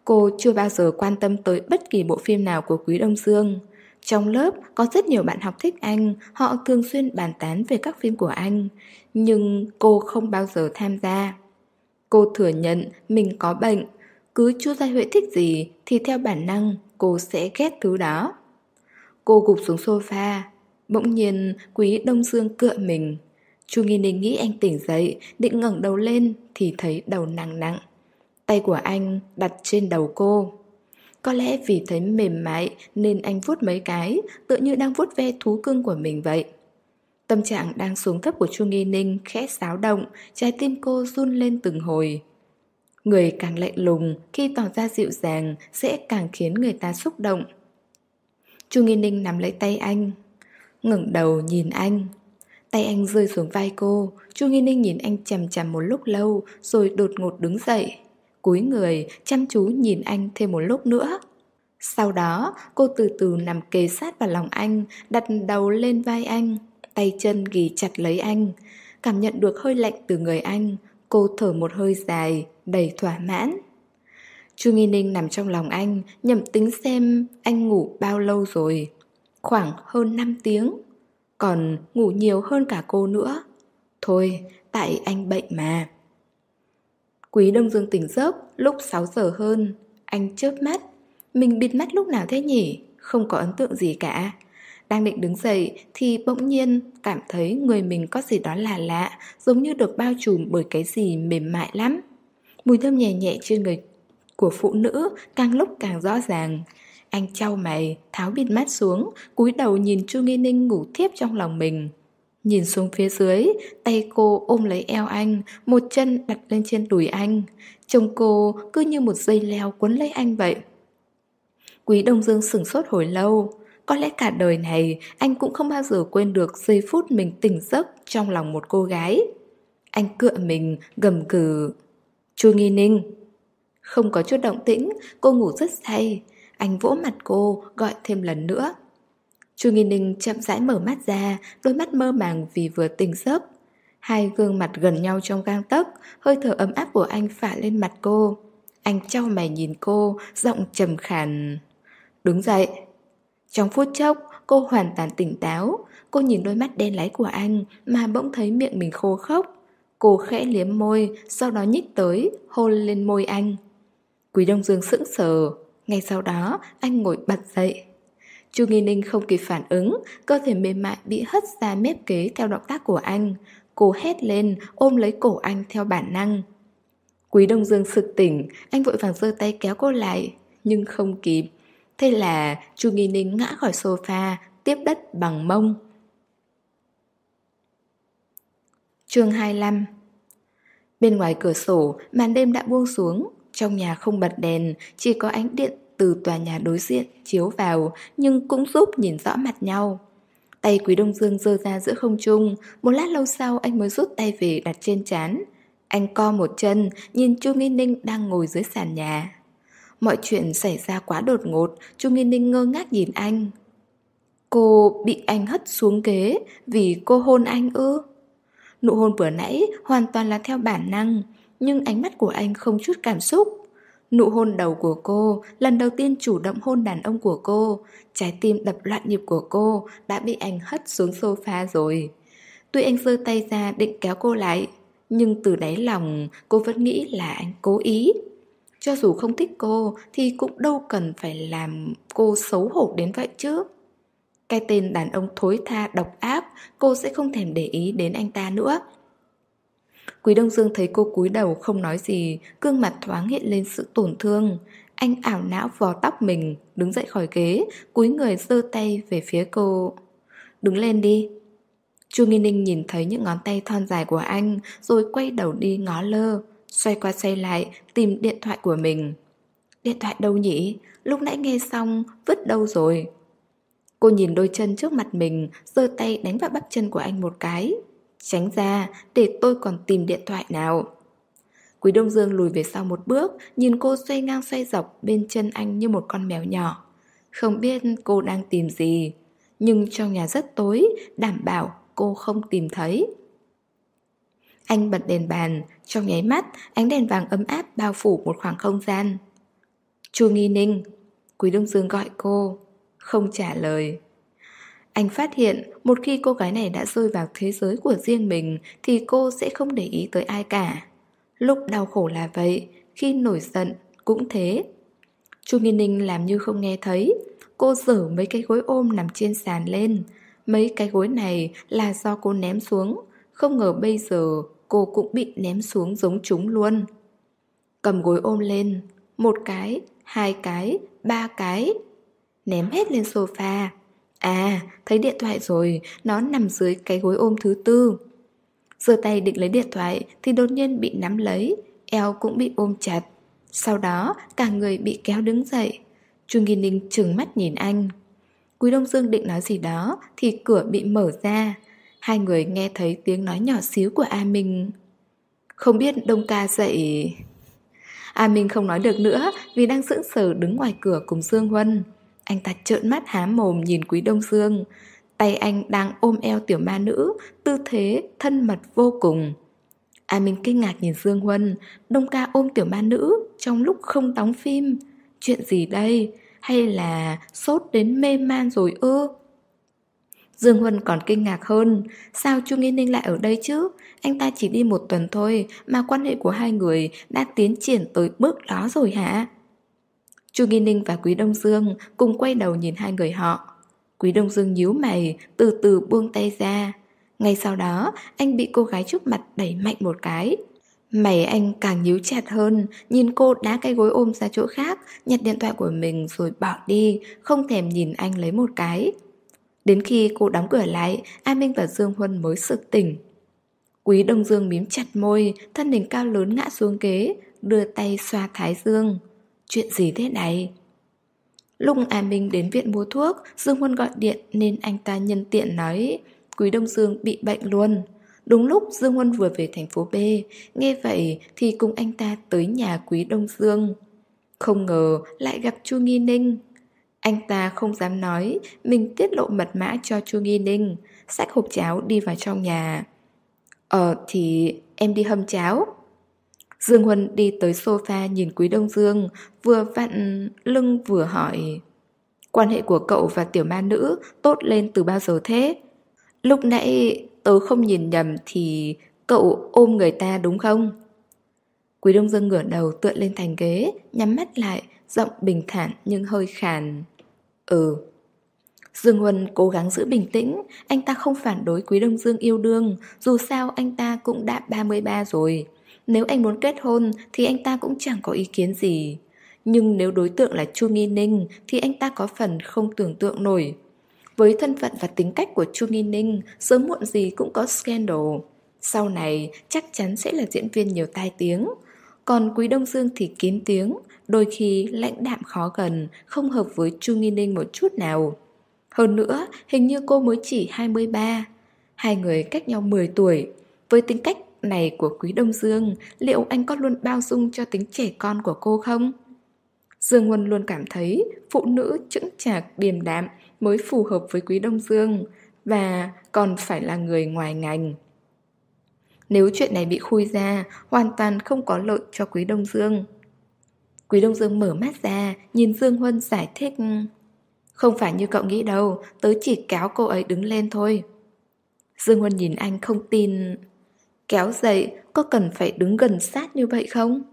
Cô chưa bao giờ quan tâm tới bất kỳ bộ phim nào của Quý Đông Dương. Trong lớp có rất nhiều bạn học thích anh, họ thường xuyên bàn tán về các phim của anh, nhưng cô không bao giờ tham gia. Cô thừa nhận mình có bệnh, cứ Chu Gia Huệ thích gì thì theo bản năng cô sẽ ghét thứ đó. Cô gục xuống sofa, bỗng nhiên Quý Đông Dương cựa mình. Chu Nghi Ninh nghĩ anh tỉnh dậy, định ngẩng đầu lên thì thấy đầu nặng nặng. Tay của anh đặt trên đầu cô. Có lẽ vì thấy mềm mại nên anh vuốt mấy cái, tựa như đang vuốt ve thú cưng của mình vậy. Tâm trạng đang xuống thấp của Chu Nghi Ninh khẽ xáo động, trái tim cô run lên từng hồi. Người càng lạnh lùng khi tỏ ra dịu dàng sẽ càng khiến người ta xúc động. Chu Nghi Ninh nắm lấy tay anh, ngẩng đầu nhìn anh. Tay anh rơi xuống vai cô. Chu Nghi Ninh nhìn anh chằm chằm một lúc lâu rồi đột ngột đứng dậy, cúi người chăm chú nhìn anh thêm một lúc nữa. Sau đó cô từ từ nằm kề sát vào lòng anh, đặt đầu lên vai anh, tay chân ghì chặt lấy anh. Cảm nhận được hơi lạnh từ người anh, cô thở một hơi dài, đầy thỏa mãn. Chu Nghi Ninh nằm trong lòng anh, nhẩm tính xem anh ngủ bao lâu rồi. Khoảng hơn năm tiếng. Còn ngủ nhiều hơn cả cô nữa. Thôi, tại anh bệnh mà. Quý Đông Dương tỉnh giấc lúc sáu giờ hơn. Anh chớp mắt. Mình bịt mắt lúc nào thế nhỉ? Không có ấn tượng gì cả. Đang định đứng dậy thì bỗng nhiên cảm thấy người mình có gì đó lạ lạ, giống như được bao trùm bởi cái gì mềm mại lắm. Mùi thơm nhẹ nhẹ trên người của phụ nữ càng lúc càng rõ ràng. Anh chau mày, tháo bịt mắt xuống, cúi đầu nhìn Chu Nghi Ninh ngủ thiếp trong lòng mình. Nhìn xuống phía dưới, tay cô ôm lấy eo anh, một chân đặt lên trên đùi anh. Trông cô cứ như một dây leo quấn lấy anh vậy. Quý Đông Dương sửng sốt hồi lâu. Có lẽ cả đời này anh cũng không bao giờ quên được giây phút mình tỉnh giấc trong lòng một cô gái. Anh cựa mình, gầm gừ. Chu Nghi Ninh. Không có chút động tĩnh, cô ngủ rất say. Anh vỗ mặt cô, gọi thêm lần nữa. Chu Nghi Ninh chậm rãi mở mắt ra, đôi mắt mơ màng vì vừa tỉnh giấc. Hai gương mặt gần nhau trong gang tấc, hơi thở ấm áp của anh phả lên mặt cô. Anh chau mày nhìn cô, giọng trầm khàn. Đứng dậy. Trong phút chốc, cô hoàn toàn tỉnh táo. Cô nhìn đôi mắt đen láy của anh mà bỗng thấy miệng mình khô khốc. Cô khẽ liếm môi, sau đó nhích tới, hôn lên môi anh. Quý Đông Dương sững sờ. Ngay sau đó, anh ngồi bật dậy. Chu Nghi Ninh không kịp phản ứng, cơ thể mềm mại bị hất ra mép kế theo động tác của anh. Cô hét lên, ôm lấy cổ anh theo bản năng. Quý Đông Dương sực tỉnh, anh vội vàng giơ tay kéo cô lại, nhưng không kịp. Thế là Chu Nghi Ninh ngã khỏi sofa, tiếp đất bằng mông. Chương hai mươi lăm. Bên ngoài cửa sổ, màn đêm đã buông xuống. Trong nhà không bật đèn, chỉ có ánh điện từ tòa nhà đối diện chiếu vào, nhưng cũng giúp nhìn rõ mặt nhau. Tay Quý Đông Dương giơ ra giữa không trung. Một lát lâu sau anh mới rút tay về đặt trên trán. Anh co một chân, nhìn Chu Nghi Ninh đang ngồi dưới sàn nhà. Mọi chuyện xảy ra quá đột ngột. Chu Nghi Ninh ngơ ngác nhìn anh. Cô bị anh hất xuống ghế vì cô hôn anh ư? Nụ hôn vừa nãy hoàn toàn là theo bản năng, nhưng ánh mắt của anh không chút cảm xúc. Nụ hôn đầu của cô, lần đầu tiên chủ động hôn đàn ông của cô. Trái tim đập loạn nhịp của cô đã bị anh hất xuống sofa rồi. Tuy anh giơ tay ra định kéo cô lại, nhưng từ đáy lòng cô vẫn nghĩ là anh cố ý. Cho dù không thích cô thì cũng đâu cần phải làm cô xấu hổ đến vậy chứ. Cái tên đàn ông thối tha độc ác, cô sẽ không thèm để ý đến anh ta nữa. Quý Đông Dương thấy cô cúi đầu không nói gì, gương mặt thoáng hiện lên sự tổn thương. Anh ảo não vò tóc mình, đứng dậy khỏi ghế, cúi người giơ tay về phía cô. Đứng lên đi. Chu Nghi Ninh nhìn thấy những ngón tay thon dài của anh, rồi quay đầu đi ngó lơ, xoay qua xoay lại tìm điện thoại của mình. Điện thoại đâu nhỉ? Lúc nãy nghe xong, vứt đâu rồi? Cô nhìn đôi chân trước mặt mình, giơ tay đánh vào bắp chân của anh một cái. Tránh ra, để tôi còn tìm điện thoại nào. Quý Đông Dương lùi về sau một bước, nhìn cô xoay ngang xoay dọc bên chân anh như một con mèo nhỏ. Không biết cô đang tìm gì, nhưng trong nhà rất tối, đảm bảo cô không tìm thấy. Anh bật đèn bàn, trong nháy mắt, ánh đèn vàng ấm áp bao phủ một khoảng không gian. Chu Nghi Ninh. Quý Đông Dương gọi cô, không trả lời. Anh phát hiện một khi cô gái này đã rơi vào thế giới của riêng mình thì cô sẽ không để ý tới ai cả. Lúc đau khổ là vậy, khi nổi giận cũng thế. Chu Nghi Ninh làm như không nghe thấy. Cô giở mấy cái gối ôm nằm trên sàn lên. Mấy cái gối này là do cô ném xuống. Không ngờ bây giờ cô cũng bị ném xuống giống chúng luôn. Cầm gối ôm lên. Một cái, hai cái, ba cái. Ném hết lên sofa. À, thấy điện thoại rồi, nó nằm dưới cái gối ôm thứ tư. Giơ tay định lấy điện thoại thì đột nhiên bị nắm lấy, eo cũng bị ôm chặt. Sau đó cả người bị kéo đứng dậy. Chu Nghi Ninh trừng mắt nhìn anh. Quý Đông Dương định nói gì đó thì cửa bị mở ra. Hai người nghe thấy tiếng nói nhỏ xíu của A Minh. Không biết Đông ca dậy... A Minh không nói được nữa vì đang sững sờ đứng ngoài cửa cùng Dương Huân. Anh ta trợn mắt há mồm nhìn Quý Đông Dương. Tay anh đang ôm eo tiểu ma nữ, tư thế thân mật vô cùng. A Minh kinh ngạc nhìn Dương Huân. Đông ca ôm tiểu ma nữ trong lúc không đóng phim. Chuyện gì đây? Hay là sốt đến mê man rồi ư? Dương Huân còn kinh ngạc hơn. Sao Chu Nghi Ninh lại ở đây chứ? Anh ta chỉ đi một tuần thôi mà quan hệ của hai người đã tiến triển tới bước đó rồi hả? Chu Nghi Ninh và Quý Đông Dương cùng quay đầu nhìn hai người họ. Quý Đông Dương nhíu mày, từ từ buông tay ra. Ngay sau đó, anh bị cô gái trước mặt đẩy mạnh một cái. Mày anh càng nhíu chặt hơn, nhìn cô đá cái gối ôm ra chỗ khác, nhặt điện thoại của mình rồi bỏ đi, không thèm nhìn anh lấy một cái. Đến khi cô đóng cửa lại, A Minh và Dương Huân mới sực tỉnh. Quý Đông Dương mím chặt môi, thân hình cao lớn ngã xuống ghế, đưa tay xoa thái dương. Chuyện gì thế này? Lúc A Minh đến viện mua thuốc, Dương Huân gọi điện nên anh ta nhân tiện nói Quý Đông Dương bị bệnh luôn. Đúng lúc Dương Huân vừa về thành phố B, nghe vậy thì cùng anh ta tới nhà Quý Đông Dương. Không ngờ lại gặp Chu Nghi Ninh. Anh ta không dám nói mình tiết lộ mật mã cho Chu Nghi Ninh, xách hộp cháo đi vào trong nhà. Ờ thì em đi hâm cháo. Dương Huân đi tới sofa nhìn Quý Đông Dương, vừa vặn lưng vừa hỏi quan hệ của cậu và tiểu ma nữ tốt lên từ bao giờ thế? Lúc nãy tớ không nhìn nhầm thì cậu ôm người ta đúng không? Quý Đông Dương ngửa đầu tựa lên thành ghế, nhắm mắt lại, giọng bình thản nhưng hơi khàn. Ừ. Dương Huân cố gắng giữ bình tĩnh. Anh ta không phản đối Quý Đông Dương yêu đương. Dù sao anh ta cũng đã ba mươi ba rồi. Nếu anh muốn kết hôn thì anh ta cũng chẳng có ý kiến gì. Nhưng nếu đối tượng là Chu Nghi Ninh thì anh ta có phần không tưởng tượng nổi. Với thân phận và tính cách của Chu Nghi Ninh, sớm muộn gì cũng có scandal. Sau này chắc chắn sẽ là diễn viên nhiều tai tiếng. Còn Quý Đông Dương thì kín tiếng, đôi khi lãnh đạm khó gần, không hợp với Chu Nghi Ninh một chút nào. Hơn nữa, hình như cô mới chỉ hai mươi ba. Hai người cách nhau mười tuổi. Với tính cách này của Quý Đông Dương, liệu anh có luôn bao dung cho tính trẻ con của cô không? Dương Huân luôn cảm thấy phụ nữ chững chạc điềm đạm mới phù hợp với Quý Đông Dương, và còn phải là người ngoài ngành. Nếu chuyện này bị khui ra, hoàn toàn không có lợi cho Quý Đông Dương. Quý Đông Dương mở mắt ra, nhìn Dương Huân giải thích. Không phải như cậu nghĩ đâu, tớ chỉ kéo cô ấy đứng lên thôi. Dương Huân nhìn anh không tin. Kéo dậy, có cần phải đứng gần sát như vậy không?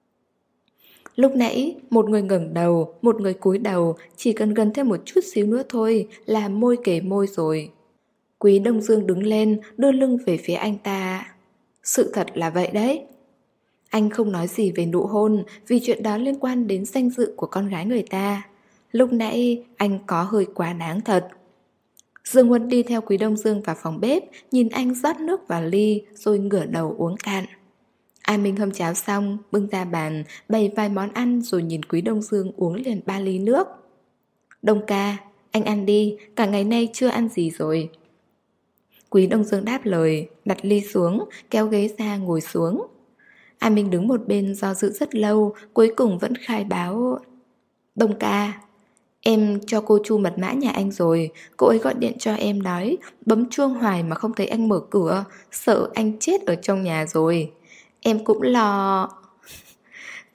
Lúc nãy, một người ngẩng đầu, một người cúi đầu, chỉ cần gần thêm một chút xíu nữa thôi là môi kề môi rồi. Quý Đông Dương đứng lên, đưa lưng về phía anh ta. Sự thật là vậy đấy. Anh không nói gì về nụ hôn vì chuyện đó liên quan đến danh dự của con gái người ta. Lúc nãy anh có hơi quá đáng thật. Dương Huân đi theo Quý Đông Dương vào phòng bếp, nhìn anh rót nước vào ly rồi ngửa đầu uống cạn. A Minh hâm cháo xong, bưng ra bàn, bày vài món ăn rồi nhìn Quý Đông Dương uống liền ba ly nước. Đông ca, anh ăn đi, cả ngày nay chưa ăn gì rồi. Quý Đông Dương đáp lời, đặt ly xuống, kéo ghế ra ngồi xuống. A Minh đứng một bên do dự rất lâu, cuối cùng vẫn khai báo. Đông ca, em cho cô Chu mật mã nhà anh rồi. Cô ấy gọi điện cho em nói bấm chuông hoài mà không thấy anh mở cửa, sợ anh chết ở trong nhà rồi. Em cũng lo.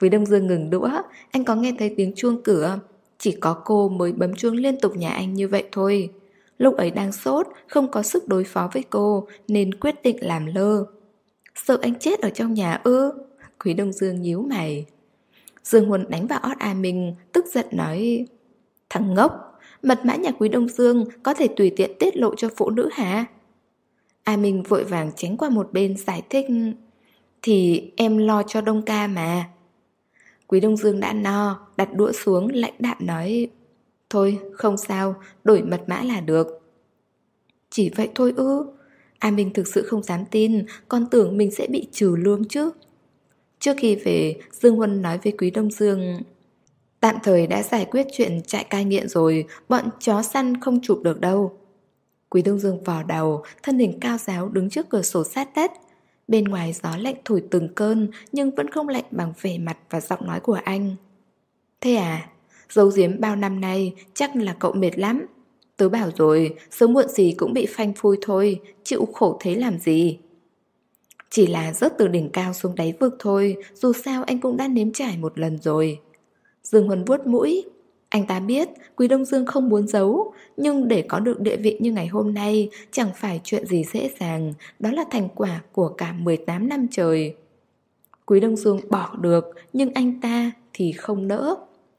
Quý Đông Dương ngừng đũa. Anh có nghe thấy tiếng chuông cửa. Chỉ có cô mới bấm chuông liên tục nhà anh như vậy thôi. Lúc ấy đang sốt, không có sức đối phó với cô nên quyết định làm lơ. Sợ anh chết ở trong nhà ư? Quý Đông Dương nhíu mày. Dương Huân đánh vào ót A Minh, tức giận nói: Thằng ngốc, mật mã nhà Quý Đông Dương có thể tùy tiện tiết lộ cho phụ nữ hả? A Minh vội vàng tránh qua một bên giải thích: Thì em lo cho Đông ca mà. Quý Đông Dương đã no, đặt đũa xuống lãnh đạm nói: Thôi không sao, đổi mật mã là được. Chỉ vậy thôi ư? A Minh thực sự không dám tin, còn tưởng mình sẽ bị trừ lương chứ. Trước khi về, Dương Huân nói với Quý Đông Dương: Tạm thời đã giải quyết chuyện trại cai nghiện rồi, bọn chó săn không chụp được đâu. Quý Đông Dương vò đầu, thân hình cao ráo đứng trước cửa sổ sát đất. Bên ngoài gió lạnh thổi từng cơn, nhưng vẫn không lạnh bằng vẻ mặt và giọng nói của anh. Thế à, giấu giếm bao năm nay chắc là cậu mệt lắm. Tớ bảo rồi, sớm muộn gì cũng bị phanh phui thôi, chịu khổ thế làm gì. Chỉ là rớt từ đỉnh cao xuống đáy vực thôi, dù sao anh cũng đã nếm trải một lần rồi. Dương Huân vuốt mũi. Anh ta biết Quý Đông Dương không muốn giấu, nhưng để có được địa vị như ngày hôm nay chẳng phải chuyện gì dễ dàng, đó là thành quả của cả mười tám năm trời. Quý Đông Dương bỏ được, nhưng anh ta thì không nỡ.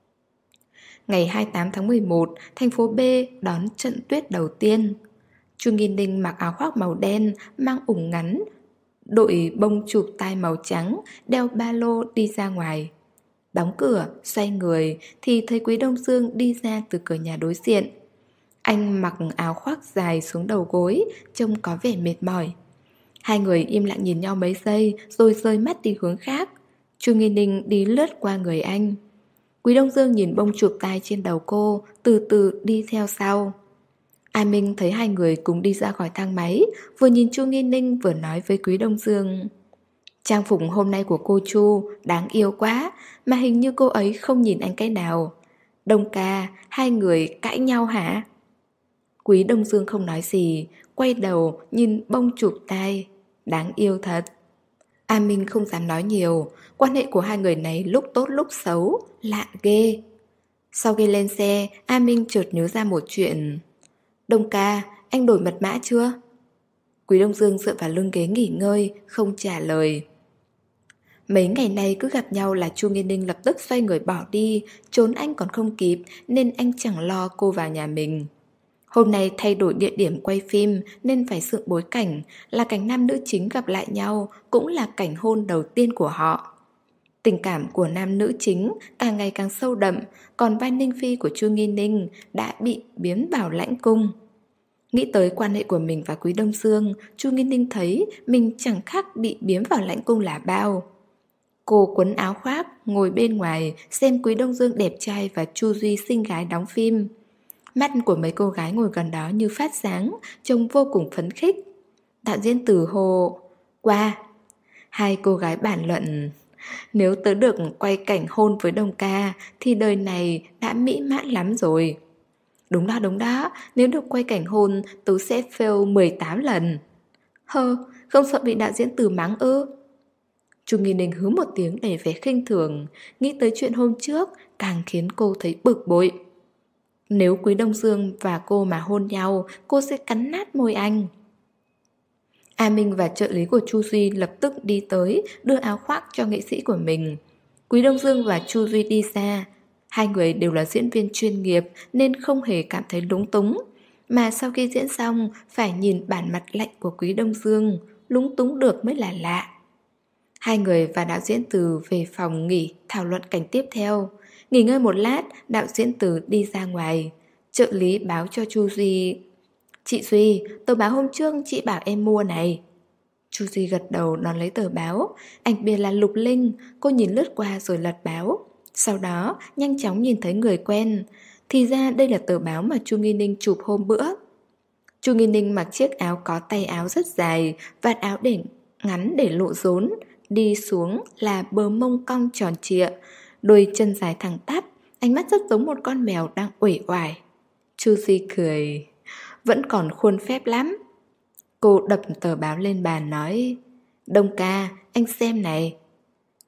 Ngày hai mươi tám tháng mười một, thành phố B đón trận tuyết đầu tiên. Chu Nghi Ninh mặc áo khoác màu đen, mang ủng ngắn, đội bông chụp tai màu trắng, đeo ba lô đi ra ngoài. Đóng cửa, xoay người thì thấy Quý Đông Dương đi ra từ cửa nhà đối diện. Anh mặc áo khoác dài xuống đầu gối, trông có vẻ mệt mỏi. Hai người im lặng nhìn nhau mấy giây rồi rời mắt đi hướng khác. Chu Nghi Ninh đi lướt qua người anh. Quý Đông Dương nhìn bông chụp tai trên đầu cô, từ từ đi theo sau. A Minh thấy hai người cùng đi ra khỏi thang máy, vừa nhìn Chu Nghi Ninh vừa nói với Quý Đông Dương: Trang phục hôm nay của cô Chu đáng yêu quá, mà hình như cô ấy không nhìn anh cái nào. Đông ca, hai người cãi nhau hả? Quý Đông Dương không nói gì, quay đầu nhìn bông chụp tai. Đáng yêu thật. A Minh không dám nói nhiều, quan hệ của hai người này lúc tốt lúc xấu, lạ ghê. Sau khi lên xe, A Minh chợt nhớ ra một chuyện. Đông ca, anh đổi mật mã chưa? Quý Đông Dương dựa vào lưng ghế nghỉ ngơi, không trả lời. Mấy ngày nay cứ gặp nhau là Chu Nghi Ninh lập tức xoay người bỏ đi, trốn anh còn không kịp nên anh chẳng lo cô vào nhà mình. Hôm nay thay đổi địa điểm quay phim nên phải dựng bối cảnh, là cảnh nam nữ chính gặp lại nhau, cũng là cảnh hôn đầu tiên của họ. Tình cảm của nam nữ chính càng ngày càng sâu đậm, còn vai Ninh Phi của Chu Nghi Ninh đã bị biến vào lãnh cung. Nghĩ tới quan hệ của mình và Quý Đông Dương, Chu Nghi Ninh thấy mình chẳng khác bị biếm vào lãnh cung là bao. Cô quấn áo khoác, ngồi bên ngoài xem Quý Đông Dương đẹp trai và Chu Duy xinh gái đóng phim. Mắt của mấy cô gái ngồi gần đó như phát sáng, trông vô cùng phấn khích. Đạo diễn Từ hồ: Qua. Hai cô gái bàn luận: Nếu tớ được quay cảnh hôn với Đông ca thì đời này đã mỹ mãn lắm rồi. Đúng đó đúng đó, nếu được quay cảnh hôn tớ sẽ fail mười tám lần. Hơ, không sợ bị đạo diễn Từ mắng ư? Chu Nghi Ninh hứ một tiếng để vẻ khinh thường, nghĩ tới chuyện hôm trước càng khiến cô thấy bực bội. Nếu Quý Đông Dương và cô mà hôn nhau, cô sẽ cắn nát môi anh. A Minh và trợ lý của Chu Duy lập tức đi tới, đưa áo khoác cho nghệ sĩ của mình. Quý Đông Dương và Chu Duy đi ra. Hai người đều là diễn viên chuyên nghiệp nên không hề cảm thấy lúng túng. Mà sau khi diễn xong, phải nhìn bản mặt lạnh của Quý Đông Dương, lúng túng được mới là lạ. Hai người và đạo diễn Từ về phòng nghỉ thảo luận cảnh tiếp theo. Nghỉ ngơi một lát, đạo diễn Từ đi ra ngoài. Trợ lý báo cho Chu Duy: Chị Duy, tờ báo hôm trước chị bảo em mua này. Chu Duy gật đầu đón lấy tờ báo. Ảnh bìa là Lục Linh. Cô nhìn lướt qua rồi lật báo. Sau đó nhanh chóng nhìn thấy người quen. Thì ra đây là tờ báo mà Chu Nghi Ninh chụp hôm bữa. Chu Nghi Ninh mặc chiếc áo có tay áo rất dài, vạt áo để ngắn để lộ rốn. Đi xuống là bờ mông cong tròn trịa, đôi chân dài thẳng tắp, ánh mắt rất giống một con mèo đang uể oải. Chu Duy cười: Vẫn còn khuôn phép lắm. Cô đập tờ báo lên bàn nói: Đông ca, anh xem này.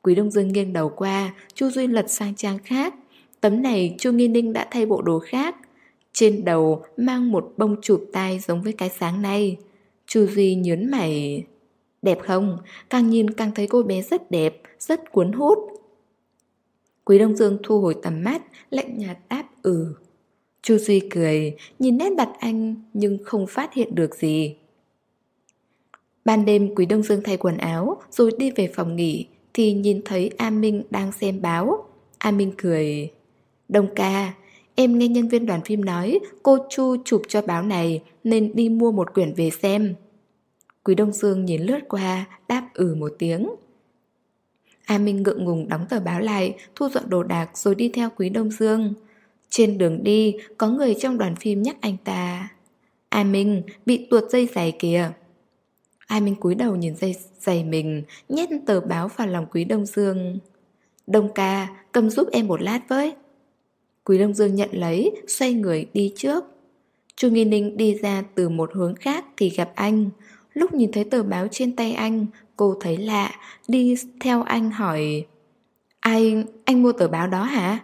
Quý Đông Dương nghiêng đầu qua, Chu Duy lật sang trang khác. Tấm này Chu Nghi Ninh đã thay bộ đồ khác. Trên đầu mang một bông chụp tai giống với cái sáng nay. Chu Duy nhớn mày. Đẹp không? Càng nhìn càng thấy cô bé rất đẹp, rất cuốn hút. Quý Đông Dương thu hồi tầm mắt, lạnh nhạt đáp ừ. Chu Duy cười, nhìn nét mặt anh nhưng không phát hiện được gì. Ban đêm Quý Đông Dương thay quần áo rồi đi về phòng nghỉ thì nhìn thấy A Minh đang xem báo. A Minh cười. Đông ca, em nghe nhân viên đoàn phim nói cô Chu chụp cho báo này nên đi mua một quyển về xem. Quý Đông Dương nhìn lướt qua, đáp ừ một tiếng. A Minh ngượng ngùng đóng tờ báo lại, thu dọn đồ đạc rồi đi theo Quý Đông Dương. Trên đường đi, có người trong đoàn phim nhắc anh ta. A Minh, bị tuột dây giày kìa. A Minh cúi đầu nhìn dây giày mình, nhét tờ báo vào lòng Quý Đông Dương. Đông ca, cầm giúp em một lát với. Quý Đông Dương nhận lấy, xoay người đi trước. Chu Nghi Ninh đi ra từ một hướng khác thì gặp anh. Lúc nhìn thấy tờ báo trên tay anh, cô thấy lạ, đi theo anh hỏi. Ai, anh mua tờ báo đó hả?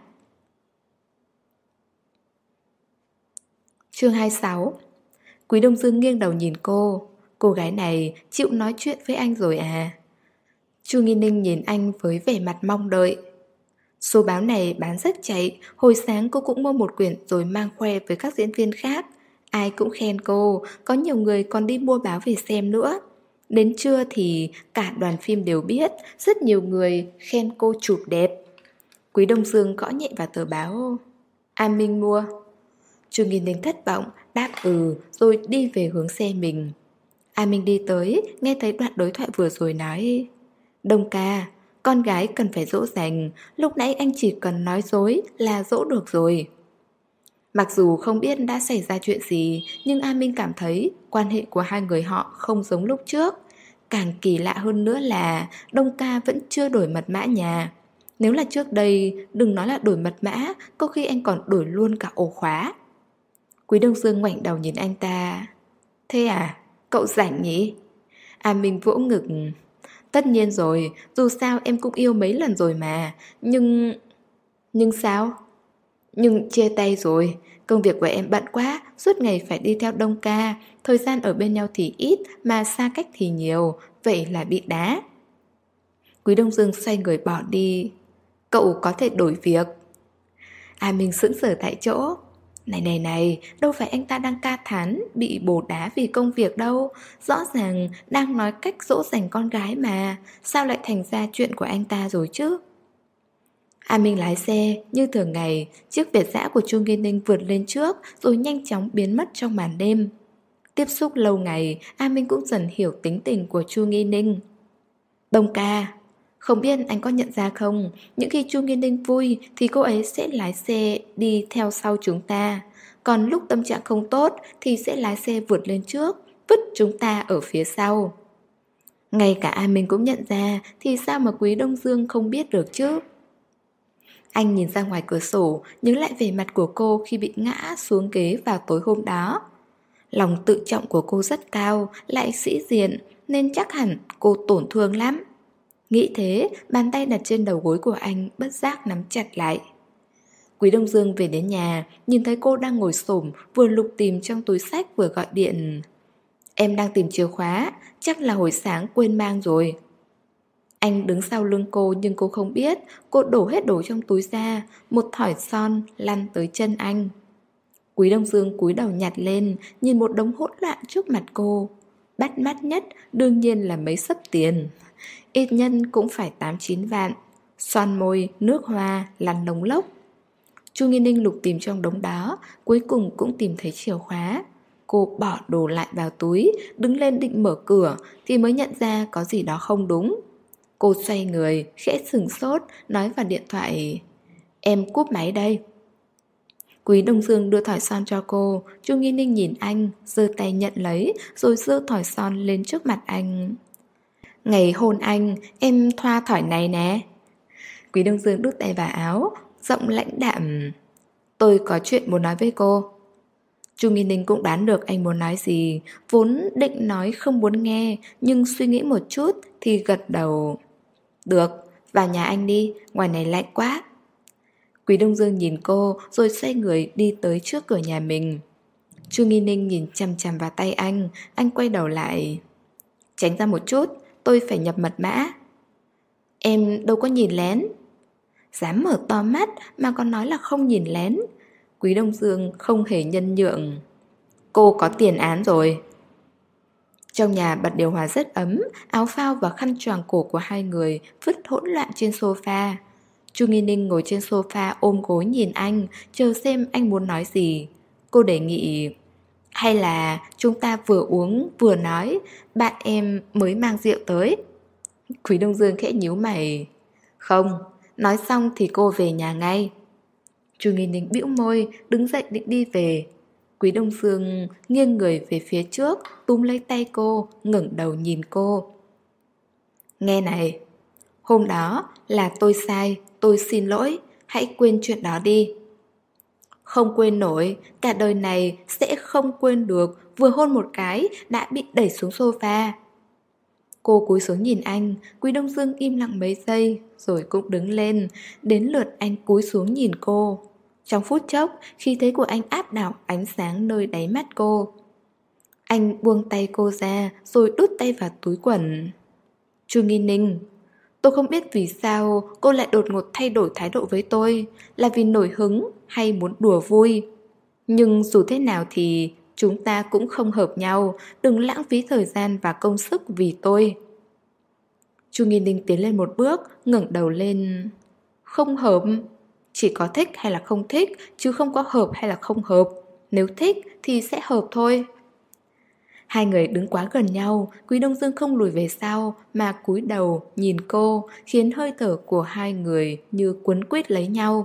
Chương hai mươi sáu. Quý Đông Dương nghiêng đầu nhìn cô. Cô gái này chịu nói chuyện với anh rồi à? Chu Nghi Ninh nhìn anh với vẻ mặt mong đợi. Số báo này bán rất chạy. Hồi sáng cô cũng mua một quyển rồi mang khoe với các diễn viên khác. Ai cũng khen cô. Có nhiều người còn đi mua báo về xem nữa. Đến trưa thì cả đoàn phim đều biết. Rất nhiều người khen cô chụp đẹp. Quý Đông Dương gõ nhẹ vào tờ báo. A Minh mua. Chu Nghi Ninh thất vọng, đáp ừ rồi đi về hướng xe mình. A Minh đi tới, nghe thấy đoạn đối thoại vừa rồi nói. Đông ca, con gái cần phải dỗ dành. Lúc nãy anh chỉ cần nói dối là dỗ được rồi. Mặc dù không biết đã xảy ra chuyện gì, nhưng A Minh cảm thấy quan hệ của hai người họ không giống lúc trước. Càng kỳ lạ hơn nữa là Đông ca vẫn chưa đổi mật mã nhà. Nếu là trước đây, đừng nói là đổi mật mã, có khi anh còn đổi luôn cả ổ khóa. Quý Đông Dương ngoảnh đầu nhìn anh ta. Thế à, cậu rảnh nhỉ? A Minh vỗ ngực. Tất nhiên rồi, dù sao em cũng yêu mấy lần rồi mà. Nhưng... Nhưng sao? Nhưng chia tay rồi. Công việc của em bận quá, suốt ngày phải đi theo Đông ca. Thời gian ở bên nhau thì ít, mà xa cách thì nhiều. Vậy là bị đá. Quý Đông Dương xoay người bỏ đi. Cậu có thể đổi việc. A Minh sững sờ tại chỗ. Này này này, đâu phải anh ta đang ca thán bị bồ đá vì công việc đâu. Rõ ràng đang nói cách dỗ dành con gái mà. Sao lại thành ra chuyện của anh ta rồi chứ? A Minh lái xe, như thường ngày, chiếc Việt dã của Chu Nghi Ninh vượt lên trước rồi nhanh chóng biến mất trong màn đêm. Tiếp xúc lâu ngày, A Minh cũng dần hiểu tính tình của Chu Nghi Ninh. Đông ca, không biết anh có nhận ra không, những khi Chu Nghi Ninh vui thì cô ấy sẽ lái xe đi theo sau chúng ta. Còn lúc tâm trạng không tốt thì sẽ lái xe vượt lên trước, vứt chúng ta ở phía sau. Ngay cả A Minh cũng nhận ra thì sao mà Quý Đông Dương không biết được chứ? Anh nhìn ra ngoài cửa sổ, nhớ lại vẻ mặt của cô khi bị ngã xuống ghế vào tối hôm đó. Lòng tự trọng của cô rất cao, lại sĩ diện, nên chắc hẳn cô tổn thương lắm. Nghĩ thế, bàn tay đặt trên đầu gối của anh bất giác nắm chặt lại. Quý Đông Dương về đến nhà, nhìn thấy cô đang ngồi xổm, vừa lục tìm trong túi sách vừa gọi điện. Em đang tìm chìa khóa, chắc là hồi sáng quên mang rồi. Anh đứng sau lưng cô nhưng cô không biết, cô đổ hết đồ trong túi ra, một thỏi son lăn tới chân anh. Quý Đông Dương cúi đầu nhặt lên, nhìn một đống hỗn loạn trước mặt cô. Bắt mắt nhất đương nhiên là mấy xấp tiền. Ít nhân cũng phải tám chín vạn. Son môi, nước hoa, lăn lông lốc. Chu Nghi Ninh lục tìm trong đống đó, cuối cùng cũng tìm thấy chìa khóa. Cô bỏ đồ lại vào túi, đứng lên định mở cửa thì mới nhận ra có gì đó không đúng. Cô xoay người, khẽ sửng sốt, nói vào điện thoại. Em cúp máy đây. Quý Đông Dương đưa thỏi son cho cô. Chu Nghi Ninh nhìn anh, giơ tay nhận lấy, rồi giơ thỏi son lên trước mặt anh. Ngày hôn anh, em thoa thỏi này nè. Quý Đông Dương đút tay vào áo, giọng lãnh đạm. Tôi có chuyện muốn nói với cô. Chu Nghi Ninh cũng đoán được anh muốn nói gì, vốn định nói không muốn nghe, nhưng suy nghĩ một chút thì gật đầu. Được, Vào nhà anh đi, ngoài này lạnh quá. Quý Đông Dương nhìn cô rồi xoay người đi tới trước cửa nhà mình. Chu Nghi Ninh nhìn chằm chằm vào tay anh, anh quay đầu lại. Tránh ra một chút, tôi phải nhập mật mã. Em đâu có nhìn lén. Dám mở to mắt mà còn nói là không nhìn lén. Quý Đông Dương không hề nhân nhượng. Cô có tiền án rồi. Trong nhà bật điều hòa rất ấm, áo phao và khăn choàng cổ của hai người vứt hỗn loạn trên sofa. Chu Nghi Ninh ngồi trên sofa ôm gối nhìn anh, chờ xem anh muốn nói gì. Cô đề nghị, hay là chúng ta vừa uống vừa nói, bạn em mới mang rượu tới. Quý Đông Dương khẽ nhíu mày. Không, nói xong thì cô về nhà ngay. Chu Nghi Ninh bĩu môi, đứng dậy định đi về. Quý Đông Dương nghiêng người về phía trước, túm lấy tay cô, ngẩng đầu nhìn cô. Nghe này, hôm đó là tôi sai, tôi xin lỗi, hãy quên chuyện đó đi. Không quên nổi, cả đời này sẽ không quên được, vừa hôn một cái đã bị đẩy xuống sofa. Cô cúi xuống nhìn anh, Quý Đông Dương im lặng mấy giây, rồi cũng đứng lên, đến lượt anh cúi xuống nhìn cô. Trong phút chốc, khí thế của anh áp đảo ánh sáng nơi đáy mắt cô. Anh buông tay cô ra, rồi đút tay vào túi quần. Chu Nghi Ninh, tôi không biết vì sao cô lại đột ngột thay đổi thái độ với tôi, là vì nổi hứng hay muốn đùa vui. Nhưng dù thế nào thì chúng ta cũng không hợp nhau, đừng lãng phí thời gian và công sức vì tôi. Chu Nghi Ninh tiến lên một bước, ngẩng đầu lên. Không hợp? Chỉ có thích hay là không thích, chứ không có hợp hay là không hợp. Nếu thích thì sẽ hợp thôi. Hai người đứng quá gần nhau, Quý Đông Dương không lùi về sau mà cúi đầu nhìn cô, khiến hơi thở của hai người như quấn quýt lấy nhau.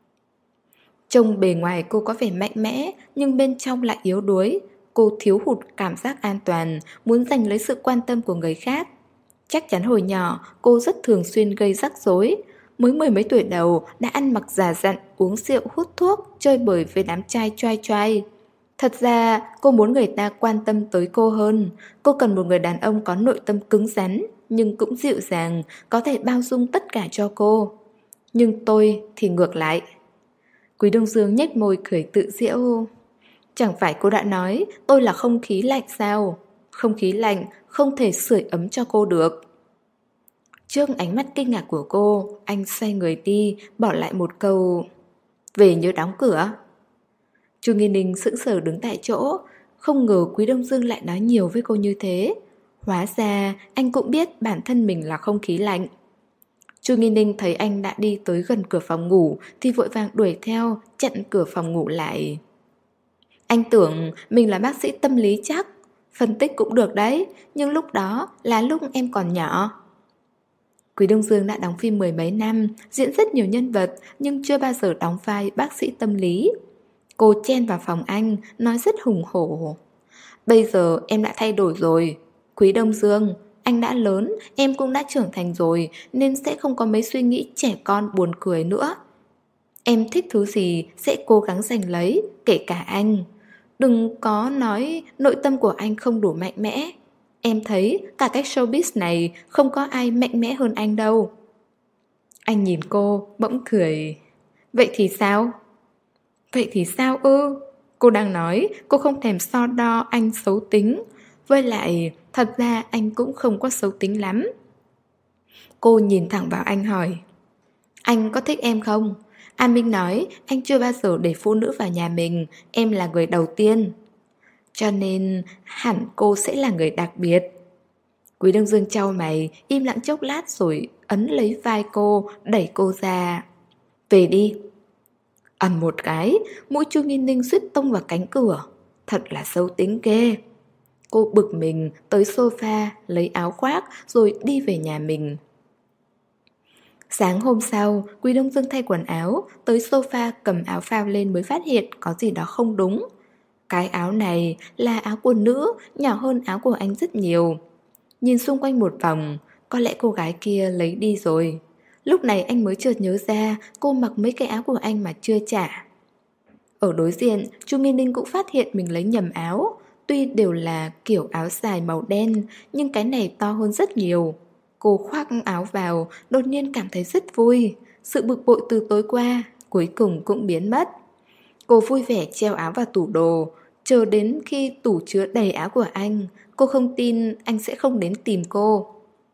Trông bề ngoài cô có vẻ mạnh mẽ, nhưng bên trong lại yếu đuối. Cô thiếu hụt cảm giác an toàn, muốn giành lấy sự quan tâm của người khác. Chắc chắn hồi nhỏ cô rất thường xuyên gây rắc rối. Mới mười mấy tuổi đầu đã ăn mặc già dặn, uống rượu, hút thuốc, chơi bời với đám trai choai choai. Thật ra cô muốn người ta quan tâm tới cô hơn. Cô cần một người đàn ông có nội tâm cứng rắn, nhưng cũng dịu dàng, có thể bao dung tất cả cho cô. Nhưng tôi thì ngược lại. Quý Đông Dương nhếch môi cười tự giễu. Chẳng phải cô đã nói tôi là không khí lạnh sao? Không khí lạnh không thể sưởi ấm cho cô được. Trước ánh mắt kinh ngạc của cô, anh xoay người đi, bỏ lại một câu: về nhớ đóng cửa. Chu Nghi Ninh sững sờ đứng tại chỗ, không ngờ Quý Đông Dương lại nói nhiều với cô như thế. Hóa ra anh cũng biết bản thân mình là không khí lạnh. Chu Nghi Ninh thấy anh đã đi tới gần cửa phòng ngủ thì vội vàng đuổi theo, chặn cửa phòng ngủ lại. Anh tưởng mình là bác sĩ tâm lý chắc, phân tích cũng được đấy, nhưng lúc đó là lúc em còn nhỏ. Quý Đông Dương đã đóng phim mười mấy năm, diễn rất nhiều nhân vật, nhưng chưa bao giờ đóng vai bác sĩ tâm lý. Cô chen vào phòng anh, nói rất hùng hổ. Bây giờ em đã thay đổi rồi, Quý Đông Dương, anh đã lớn, em cũng đã trưởng thành rồi, nên sẽ không có mấy suy nghĩ trẻ con buồn cười nữa. Em thích thứ gì sẽ cố gắng giành lấy, kể cả anh. Đừng có nói nội tâm của anh không đủ mạnh mẽ. Em thấy cả cái showbiz này không có ai mạnh mẽ hơn anh đâu. Anh nhìn cô, bỗng cười. Vậy thì sao? Vậy thì sao ư? Cô đang nói cô không thèm so đo anh xấu tính. Với lại, thật ra anh cũng không có xấu tính lắm. Cô nhìn thẳng vào anh hỏi. Anh có thích em không? An Minh nói anh chưa bao giờ để phụ nữ vào nhà mình, em là người đầu tiên. Cho nên hẳn cô sẽ là người đặc biệt. Quý Đông Dương chau mày, im lặng chốc lát rồi ấn lấy vai cô, đẩy cô ra. Về đi. Ầm một cái, mũi Chu Nghi Ninh suýt tông vào cánh cửa. Thật là xấu tính ghê. Cô bực mình tới sofa, lấy áo khoác rồi đi về nhà mình. Sáng hôm sau, Quý Đông Dương thay quần áo, tới sofa cầm áo phao lên mới phát hiện có gì đó không đúng. Cái áo này là áo của nữ, nhỏ hơn áo của anh rất nhiều. Nhìn xung quanh một vòng, có lẽ cô gái kia lấy đi rồi. Lúc này anh mới chợt nhớ ra cô mặc mấy cái áo của anh mà chưa trả. Ở đối diện, Chu Nghi Ninh cũng phát hiện mình lấy nhầm áo. Tuy đều là kiểu áo dài màu đen, nhưng cái này to hơn rất nhiều. Cô khoác áo vào, đột nhiên cảm thấy rất vui. Sự bực bội từ tối qua cuối cùng cũng biến mất. Cô vui vẻ treo áo vào tủ đồ, chờ đến khi tủ chứa đầy áo của anh. Cô không tin anh sẽ không đến tìm cô.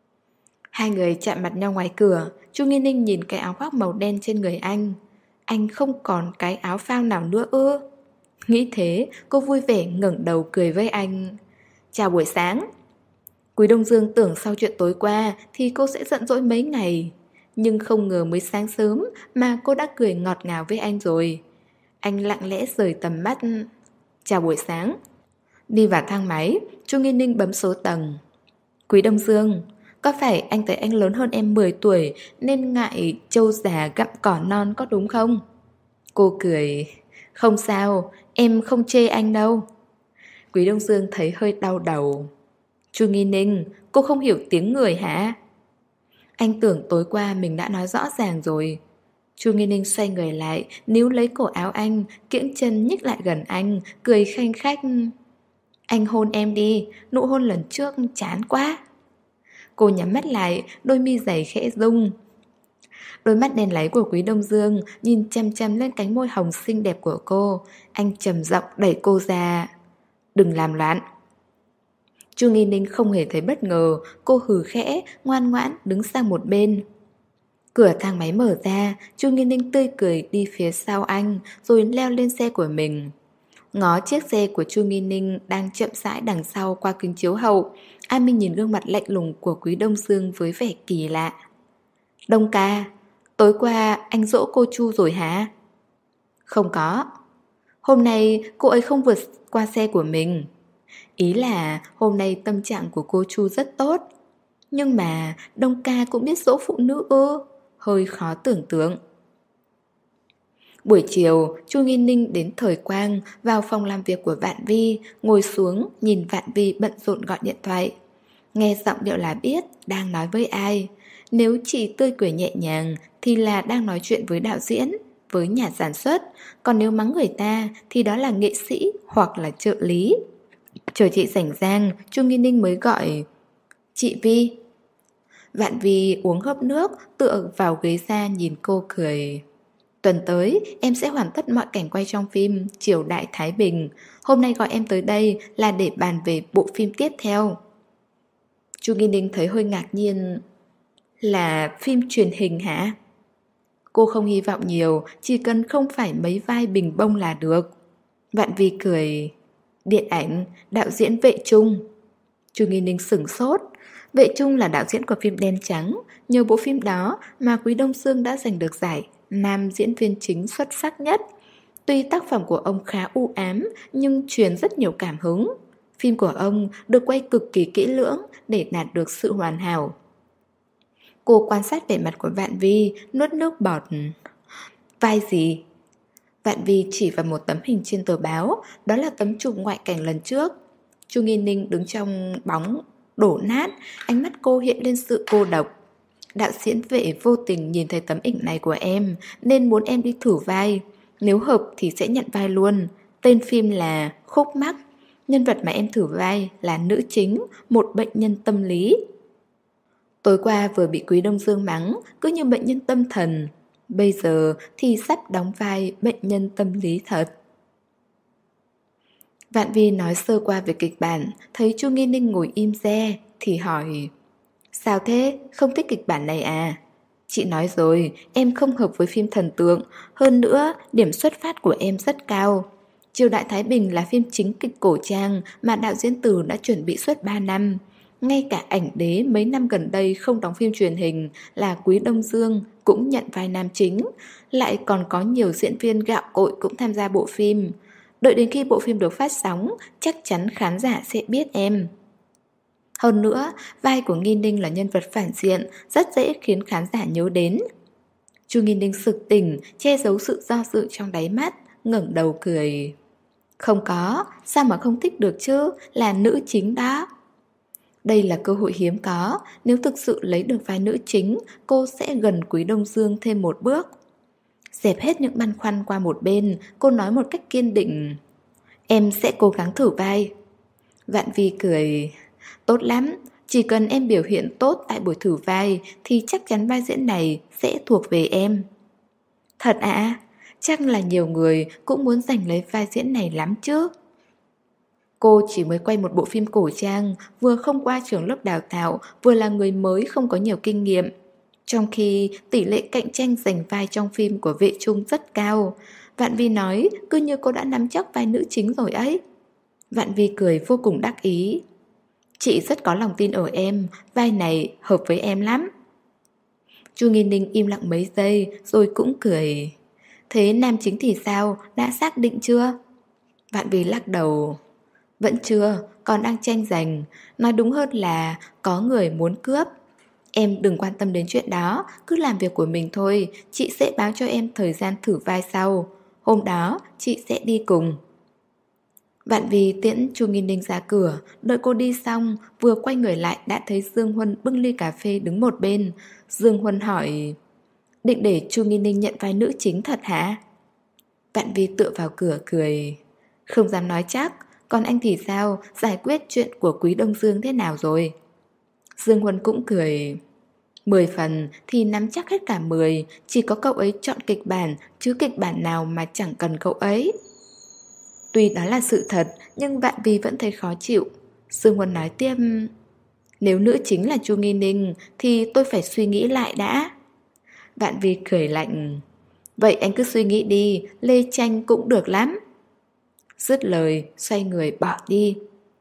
Hai người chạm mặt nhau ngoài cửa. Chu Nghi Ninh nhìn cái áo khoác màu đen trên người anh. Anh không còn cái áo phao nào nữa ư? Nghĩ thế, cô vui vẻ ngẩng đầu cười với anh. Chào buổi sáng. Quý Đông Dương tưởng sau chuyện tối qua thì cô sẽ giận dỗi mấy ngày. Nhưng không ngờ mới sáng sớm mà cô đã cười ngọt ngào với anh rồi. Anh lặng lẽ rời tầm mắt. Chào buổi sáng. Đi vào thang máy, Chu Nghi Ninh bấm số tầng. Quý Đông Dương, có phải anh thấy anh lớn hơn em mười tuổi nên ngại trâu già gặm cỏ non có đúng không? Cô cười. Không sao, em không chê anh đâu. Quý Đông Dương thấy hơi đau đầu. Chu Nghi Ninh, cô không hiểu tiếng người hả? Anh tưởng tối qua mình đã nói rõ ràng rồi. Chu Nghi Ninh xoay người lại, níu lấy cổ áo anh, kiễng chân nhích lại gần anh, cười khanh khách. Anh hôn em đi, nụ hôn lần trước chán quá. Cô nhắm mắt lại, đôi mi dày khẽ rung. Đôi mắt đen láy của Quý Đông Dương nhìn chăm chăm lên cánh môi hồng xinh đẹp của cô. Anh trầm giọng đẩy cô ra. Đừng làm loạn. Chu Nghi Ninh không hề thấy bất ngờ. Cô hừ khẽ, ngoan ngoãn đứng sang một bên. Cửa thang máy mở ra. Chu Nghi Ninh tươi cười đi phía sau anh, rồi leo lên xe của mình. Ngó chiếc xe của Chu Nghi Ninh đang chậm rãi đằng sau qua kính chiếu hậu. An Minh nhìn gương mặt lạnh lùng của Quý Đông Dương với vẻ kỳ lạ. Đông ca, tối qua anh dỗ cô Chu rồi hả? Không có. Hôm nay cô ấy không vượt qua xe của mình. Ý là hôm nay tâm trạng của cô Chu rất tốt. Nhưng mà Đông ca cũng biết dỗ phụ nữ ư? Hơi khó tưởng tượng. Buổi chiều, Chu Nghi Ninh đến Thời Quang vào phòng làm việc của Vạn Vi, ngồi xuống nhìn Vạn Vi bận rộn gọi điện thoại. Nghe giọng điệu là biết đang nói với ai. Nếu chỉ tươi cười nhẹ nhàng thì là đang nói chuyện với đạo diễn, với nhà sản xuất. Còn nếu mắng người ta thì đó là nghệ sĩ hoặc là trợ lý. Chờ chị rảnh rang, Chu Nghi Ninh mới gọi chị Vi. Vạn Vi uống hớp nước, tựa vào ghế ra nhìn cô cười. Tuần tới em sẽ hoàn tất mọi cảnh quay trong phim Triều Đại Thái Bình. Hôm nay gọi em tới đây là để bàn về bộ phim tiếp theo. Chu Nghi Ninh thấy hơi ngạc nhiên. Là phim truyền hình hả? Cô không hy vọng nhiều, chỉ cần không phải mấy vai bình bông là được. Vạn Vi cười. Điện ảnh, đạo diễn Vệ Trung. Chu Nghi Ninh sửng sốt. Vệ Trung là đạo diễn của phim Đen Trắng. Nhờ bộ phim đó mà Quý Đông Dương đã giành được giải nam diễn viên chính xuất sắc nhất. Tuy tác phẩm của ông khá u ám nhưng truyền rất nhiều cảm hứng. Phim của ông được quay cực kỳ kỹ lưỡng để đạt được sự hoàn hảo. Cô quan sát vẻ mặt của Vạn Vi, nuốt nước bọt. Vai gì? Vạn Vi chỉ vào một tấm hình trên tờ báo. Đó là tấm chụp ngoại cảnh lần trước. Chu Nghi Ninh đứng trong bóng đổ nát, ánh mắt cô hiện lên sự cô độc. Đạo diễn Vệ vô tình nhìn thấy tấm ảnh này của em nên muốn em đi thử vai. Nếu hợp thì sẽ nhận vai luôn. Tên phim là Khúc Mắc. Nhân vật mà em thử vai là nữ chính, một bệnh nhân tâm lý. Tối qua vừa bị Quý Đông Dương mắng, cứ như bệnh nhân tâm thần. Bây giờ thì sắp đóng vai bệnh nhân tâm lý thật. Vạn Vi nói sơ qua về kịch bản, thấy Chu Nghi Ninh ngồi im re thì hỏi: Sao thế? Không thích kịch bản này à? Chị nói rồi, em không hợp với phim thần tượng. Hơn nữa, điểm xuất phát của em rất cao. Triều Đại Thái Bình là phim chính kịch cổ trang mà đạo diễn Từ đã chuẩn bị suốt ba năm. Ngay cả ảnh đế mấy năm gần đây không đóng phim truyền hình là Quý Đông Dương cũng nhận vai nam chính. Lại còn có nhiều diễn viên gạo cội cũng tham gia bộ phim. Đợi đến khi bộ phim được phát sóng, chắc chắn khán giả sẽ biết em. Hơn nữa, vai của Nghi Ninh là nhân vật phản diện, rất dễ khiến khán giả nhớ đến. Chu Nghi Ninh sực tỉnh, che giấu sự do dự trong đáy mắt, ngẩng đầu cười. Không có, sao mà không thích được chứ, là nữ chính đó. Đây là cơ hội hiếm có, nếu thực sự lấy được vai nữ chính, cô sẽ gần Quý Đông Dương thêm một bước. Dẹp hết những băn khoăn qua một bên, cô nói một cách kiên định. Em sẽ cố gắng thử vai. Vạn Vi cười. Tốt lắm, Chỉ cần em biểu hiện tốt tại buổi thử vai thì chắc chắn vai diễn này sẽ thuộc về em. Thật ạ? À? Chắc là nhiều người cũng muốn giành lấy vai diễn này lắm chứ. Cô chỉ mới quay một bộ phim cổ trang, vừa không qua trường lớp đào tạo, vừa là người mới không có nhiều kinh nghiệm. Trong khi tỷ lệ cạnh tranh giành vai trong phim của Vệ Trung rất cao. Vạn Vi nói cứ như cô đã nắm chắc vai nữ chính rồi ấy. Vạn Vi cười vô cùng đắc ý. Chị rất có lòng tin ở em, vai này hợp với em lắm. Chu Nghi Ninh im lặng mấy giây rồi cũng cười. Thế nam chính thì sao, đã xác định chưa? Vạn Vi lắc đầu. Vẫn chưa, còn đang tranh giành. Nói đúng hơn là có người muốn cướp. Em đừng quan tâm đến chuyện đó, cứ làm việc của mình thôi. Chị sẽ báo cho em thời gian thử vai sau. Hôm đó chị sẽ đi cùng. Vạn Vi tiễn Chu Nghi Ninh ra cửa. Đợi cô đi xong, vừa quay người lại đã thấy Dương Huân bưng ly cà phê đứng một bên. Dương Huân hỏi, định để Chu Nghi Ninh nhận vai nữ chính thật hả? Vạn Vi tựa vào cửa cười. Không dám nói chắc. Còn anh thì sao, giải quyết chuyện của Quý Đông Dương thế nào rồi? Dương Huân cũng cười. Mười phần thì nắm chắc hết cả mười. Chỉ có cậu ấy chọn kịch bản, chứ kịch bản nào mà chẳng cần cậu ấy. Tuy đó là sự thật, nhưng Vạn Vi vẫn thấy khó chịu. Dương Huân nói tiếp, nếu nữ chính là Chu Nghi Ninh thì tôi phải suy nghĩ lại đã. Vạn Vi cười lạnh. Vậy anh cứ suy nghĩ đi, Lê Tranh cũng được lắm. Dứt lời, xoay người bỏ đi.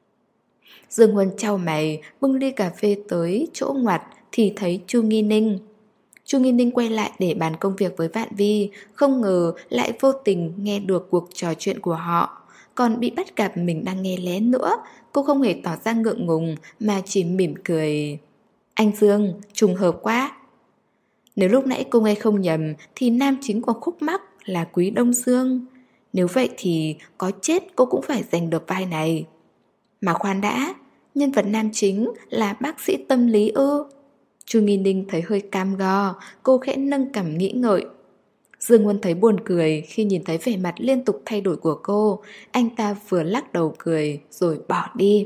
Dương Huân chau mày, bưng ly cà phê tới chỗ ngoặt thì thấy Chu Nghi Ninh. Chu Nghi Ninh quay lại để bàn công việc với Vạn Vi, không ngờ lại vô tình nghe được cuộc trò chuyện của họ, còn bị bắt gặp mình đang nghe lén nữa. Cô không hề tỏ ra ngượng ngùng mà chỉ mỉm cười. Anh Dương, trùng hợp quá. Nếu lúc nãy cô nghe không nhầm thì nam chính của khúc mắc là Quý Đông Dương. Nếu vậy thì có chết cô cũng phải giành được vai này. Mà khoan đã, nhân vật nam chính là bác sĩ tâm lý ư? Chu Nghi Ninh thấy hơi cam go, cô khẽ nâng cằm nghĩ ngợi. Dương Huân thấy buồn cười khi nhìn thấy vẻ mặt liên tục thay đổi của cô. Anh ta vừa lắc đầu cười rồi bỏ đi.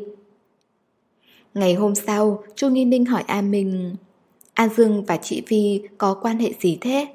Ngày hôm sau, Chu Nghi Ninh hỏi A Minh, An Dương và chị Vi có quan hệ gì thế?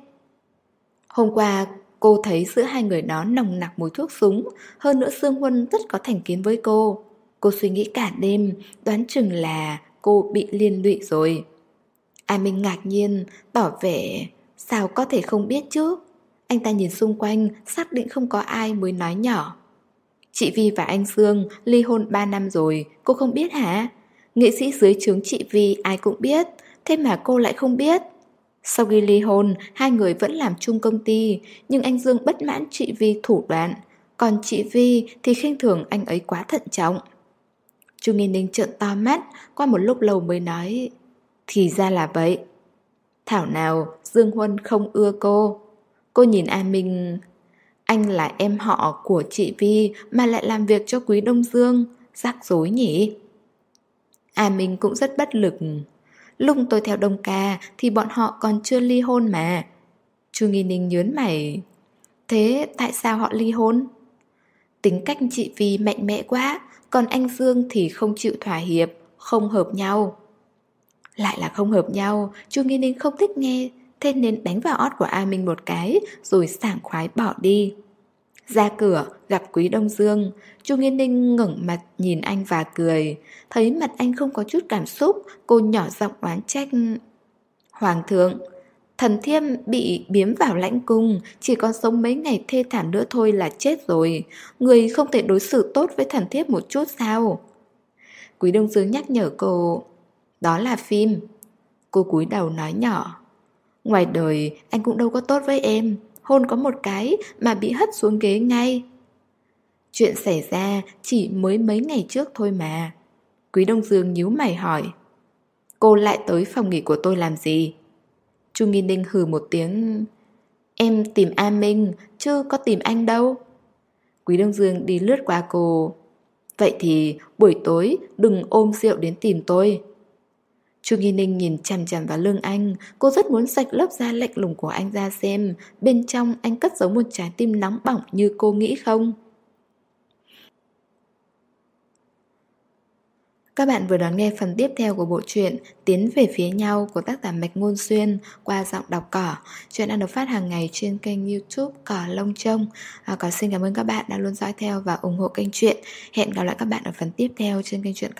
Hôm qua cô thấy giữa hai người đó nồng nặc mùi thuốc súng. Hơn nữa Dương Huân rất có thành kiến với cô. Cô suy nghĩ cả đêm, đoán chừng là cô bị liên lụy rồi. A Minh ngạc nhiên, tỏ vẻ sao có thể không biết chứ. Anh ta nhìn xung quanh, xác định không có ai mới nói nhỏ. Chị Vi và anh Dương ly hôn ba năm rồi, cô không biết hả? Nghệ sĩ dưới trướng chị Vi ai cũng biết, thế mà cô lại không biết. Sau khi ly hôn, hai người vẫn làm chung công ty, nhưng anh Dương bất mãn chị Vi thủ đoạn, còn chị Vi thì khinh thường anh ấy quá thận trọng. Chu Nghi Ninh trợn to mắt, qua một lúc lâu mới nói, thì ra là vậy. Thảo nào Dương Huân không ưa cô. Cô nhìn A Minh, anh là em họ của chị Vi mà lại làm việc cho Quý Đông Dương, rắc rối nhỉ. A Minh cũng rất bất lực. Lúc tôi theo Đông Ca thì bọn họ còn chưa ly hôn mà. Chu Nghi Ninh nhớn mày. Thế tại sao họ ly hôn? Tính cách chị Vi mạnh mẽ quá, còn anh Dương thì không chịu thỏa hiệp, không hợp nhau. Lại là không hợp nhau, Chu Nghi Ninh không thích nghe, thế nên đánh vào ót của A Minh một cái, rồi sảng khoái bỏ đi. Ra cửa, gặp Quý Đông Dương, Chu Nghi Ninh ngẩng mặt nhìn anh và cười. Thấy mặt anh không có chút cảm xúc, cô nhỏ giọng oán trách. Hoàng thượng, thần thiếp bị biếm vào lãnh cung, chỉ còn sống mấy ngày thê thảm nữa thôi là chết rồi. Người không thể đối xử tốt với thần thiếp một chút sao? Quý Đông Dương nhắc nhở cô. Đó là phim. Cô cúi đầu nói nhỏ. Ngoài đời anh cũng đâu có tốt với em, hôn có một cái mà bị hất xuống ghế ngay. Chuyện xảy ra chỉ mới mấy ngày trước thôi mà. Quý Đông Dương nhíu mày hỏi. Cô lại tới phòng nghỉ của tôi làm gì? Chu Nghi Ninh hừ một tiếng. Em tìm A Minh, chứ có tìm anh đâu. Quý Đông Dương đi lướt qua cô. Vậy thì buổi tối đừng ôm rượu đến tìm tôi. Chu Nghi Ninh nhìn chằm chằm vào lưng anh. Cô rất muốn rạch lớp da lạnh lùng của anh ra xem bên trong anh cất giấu một trái tim nóng bỏng như cô nghĩ không. Các bạn vừa đón nghe phần tiếp theo của bộ truyện Tiến về phía nhau của tác giả Mạch Ngôn Xuyên qua giọng đọc Cỏ. Chuyện đang được phát hàng ngày trên kênh YouTube Cỏ Lông Trông. À, Cỏ xin cảm ơn các bạn đã luôn dõi theo và ủng hộ kênh truyện. Hẹn gặp lại các bạn ở phần tiếp theo trên kênh truyện Cỏ.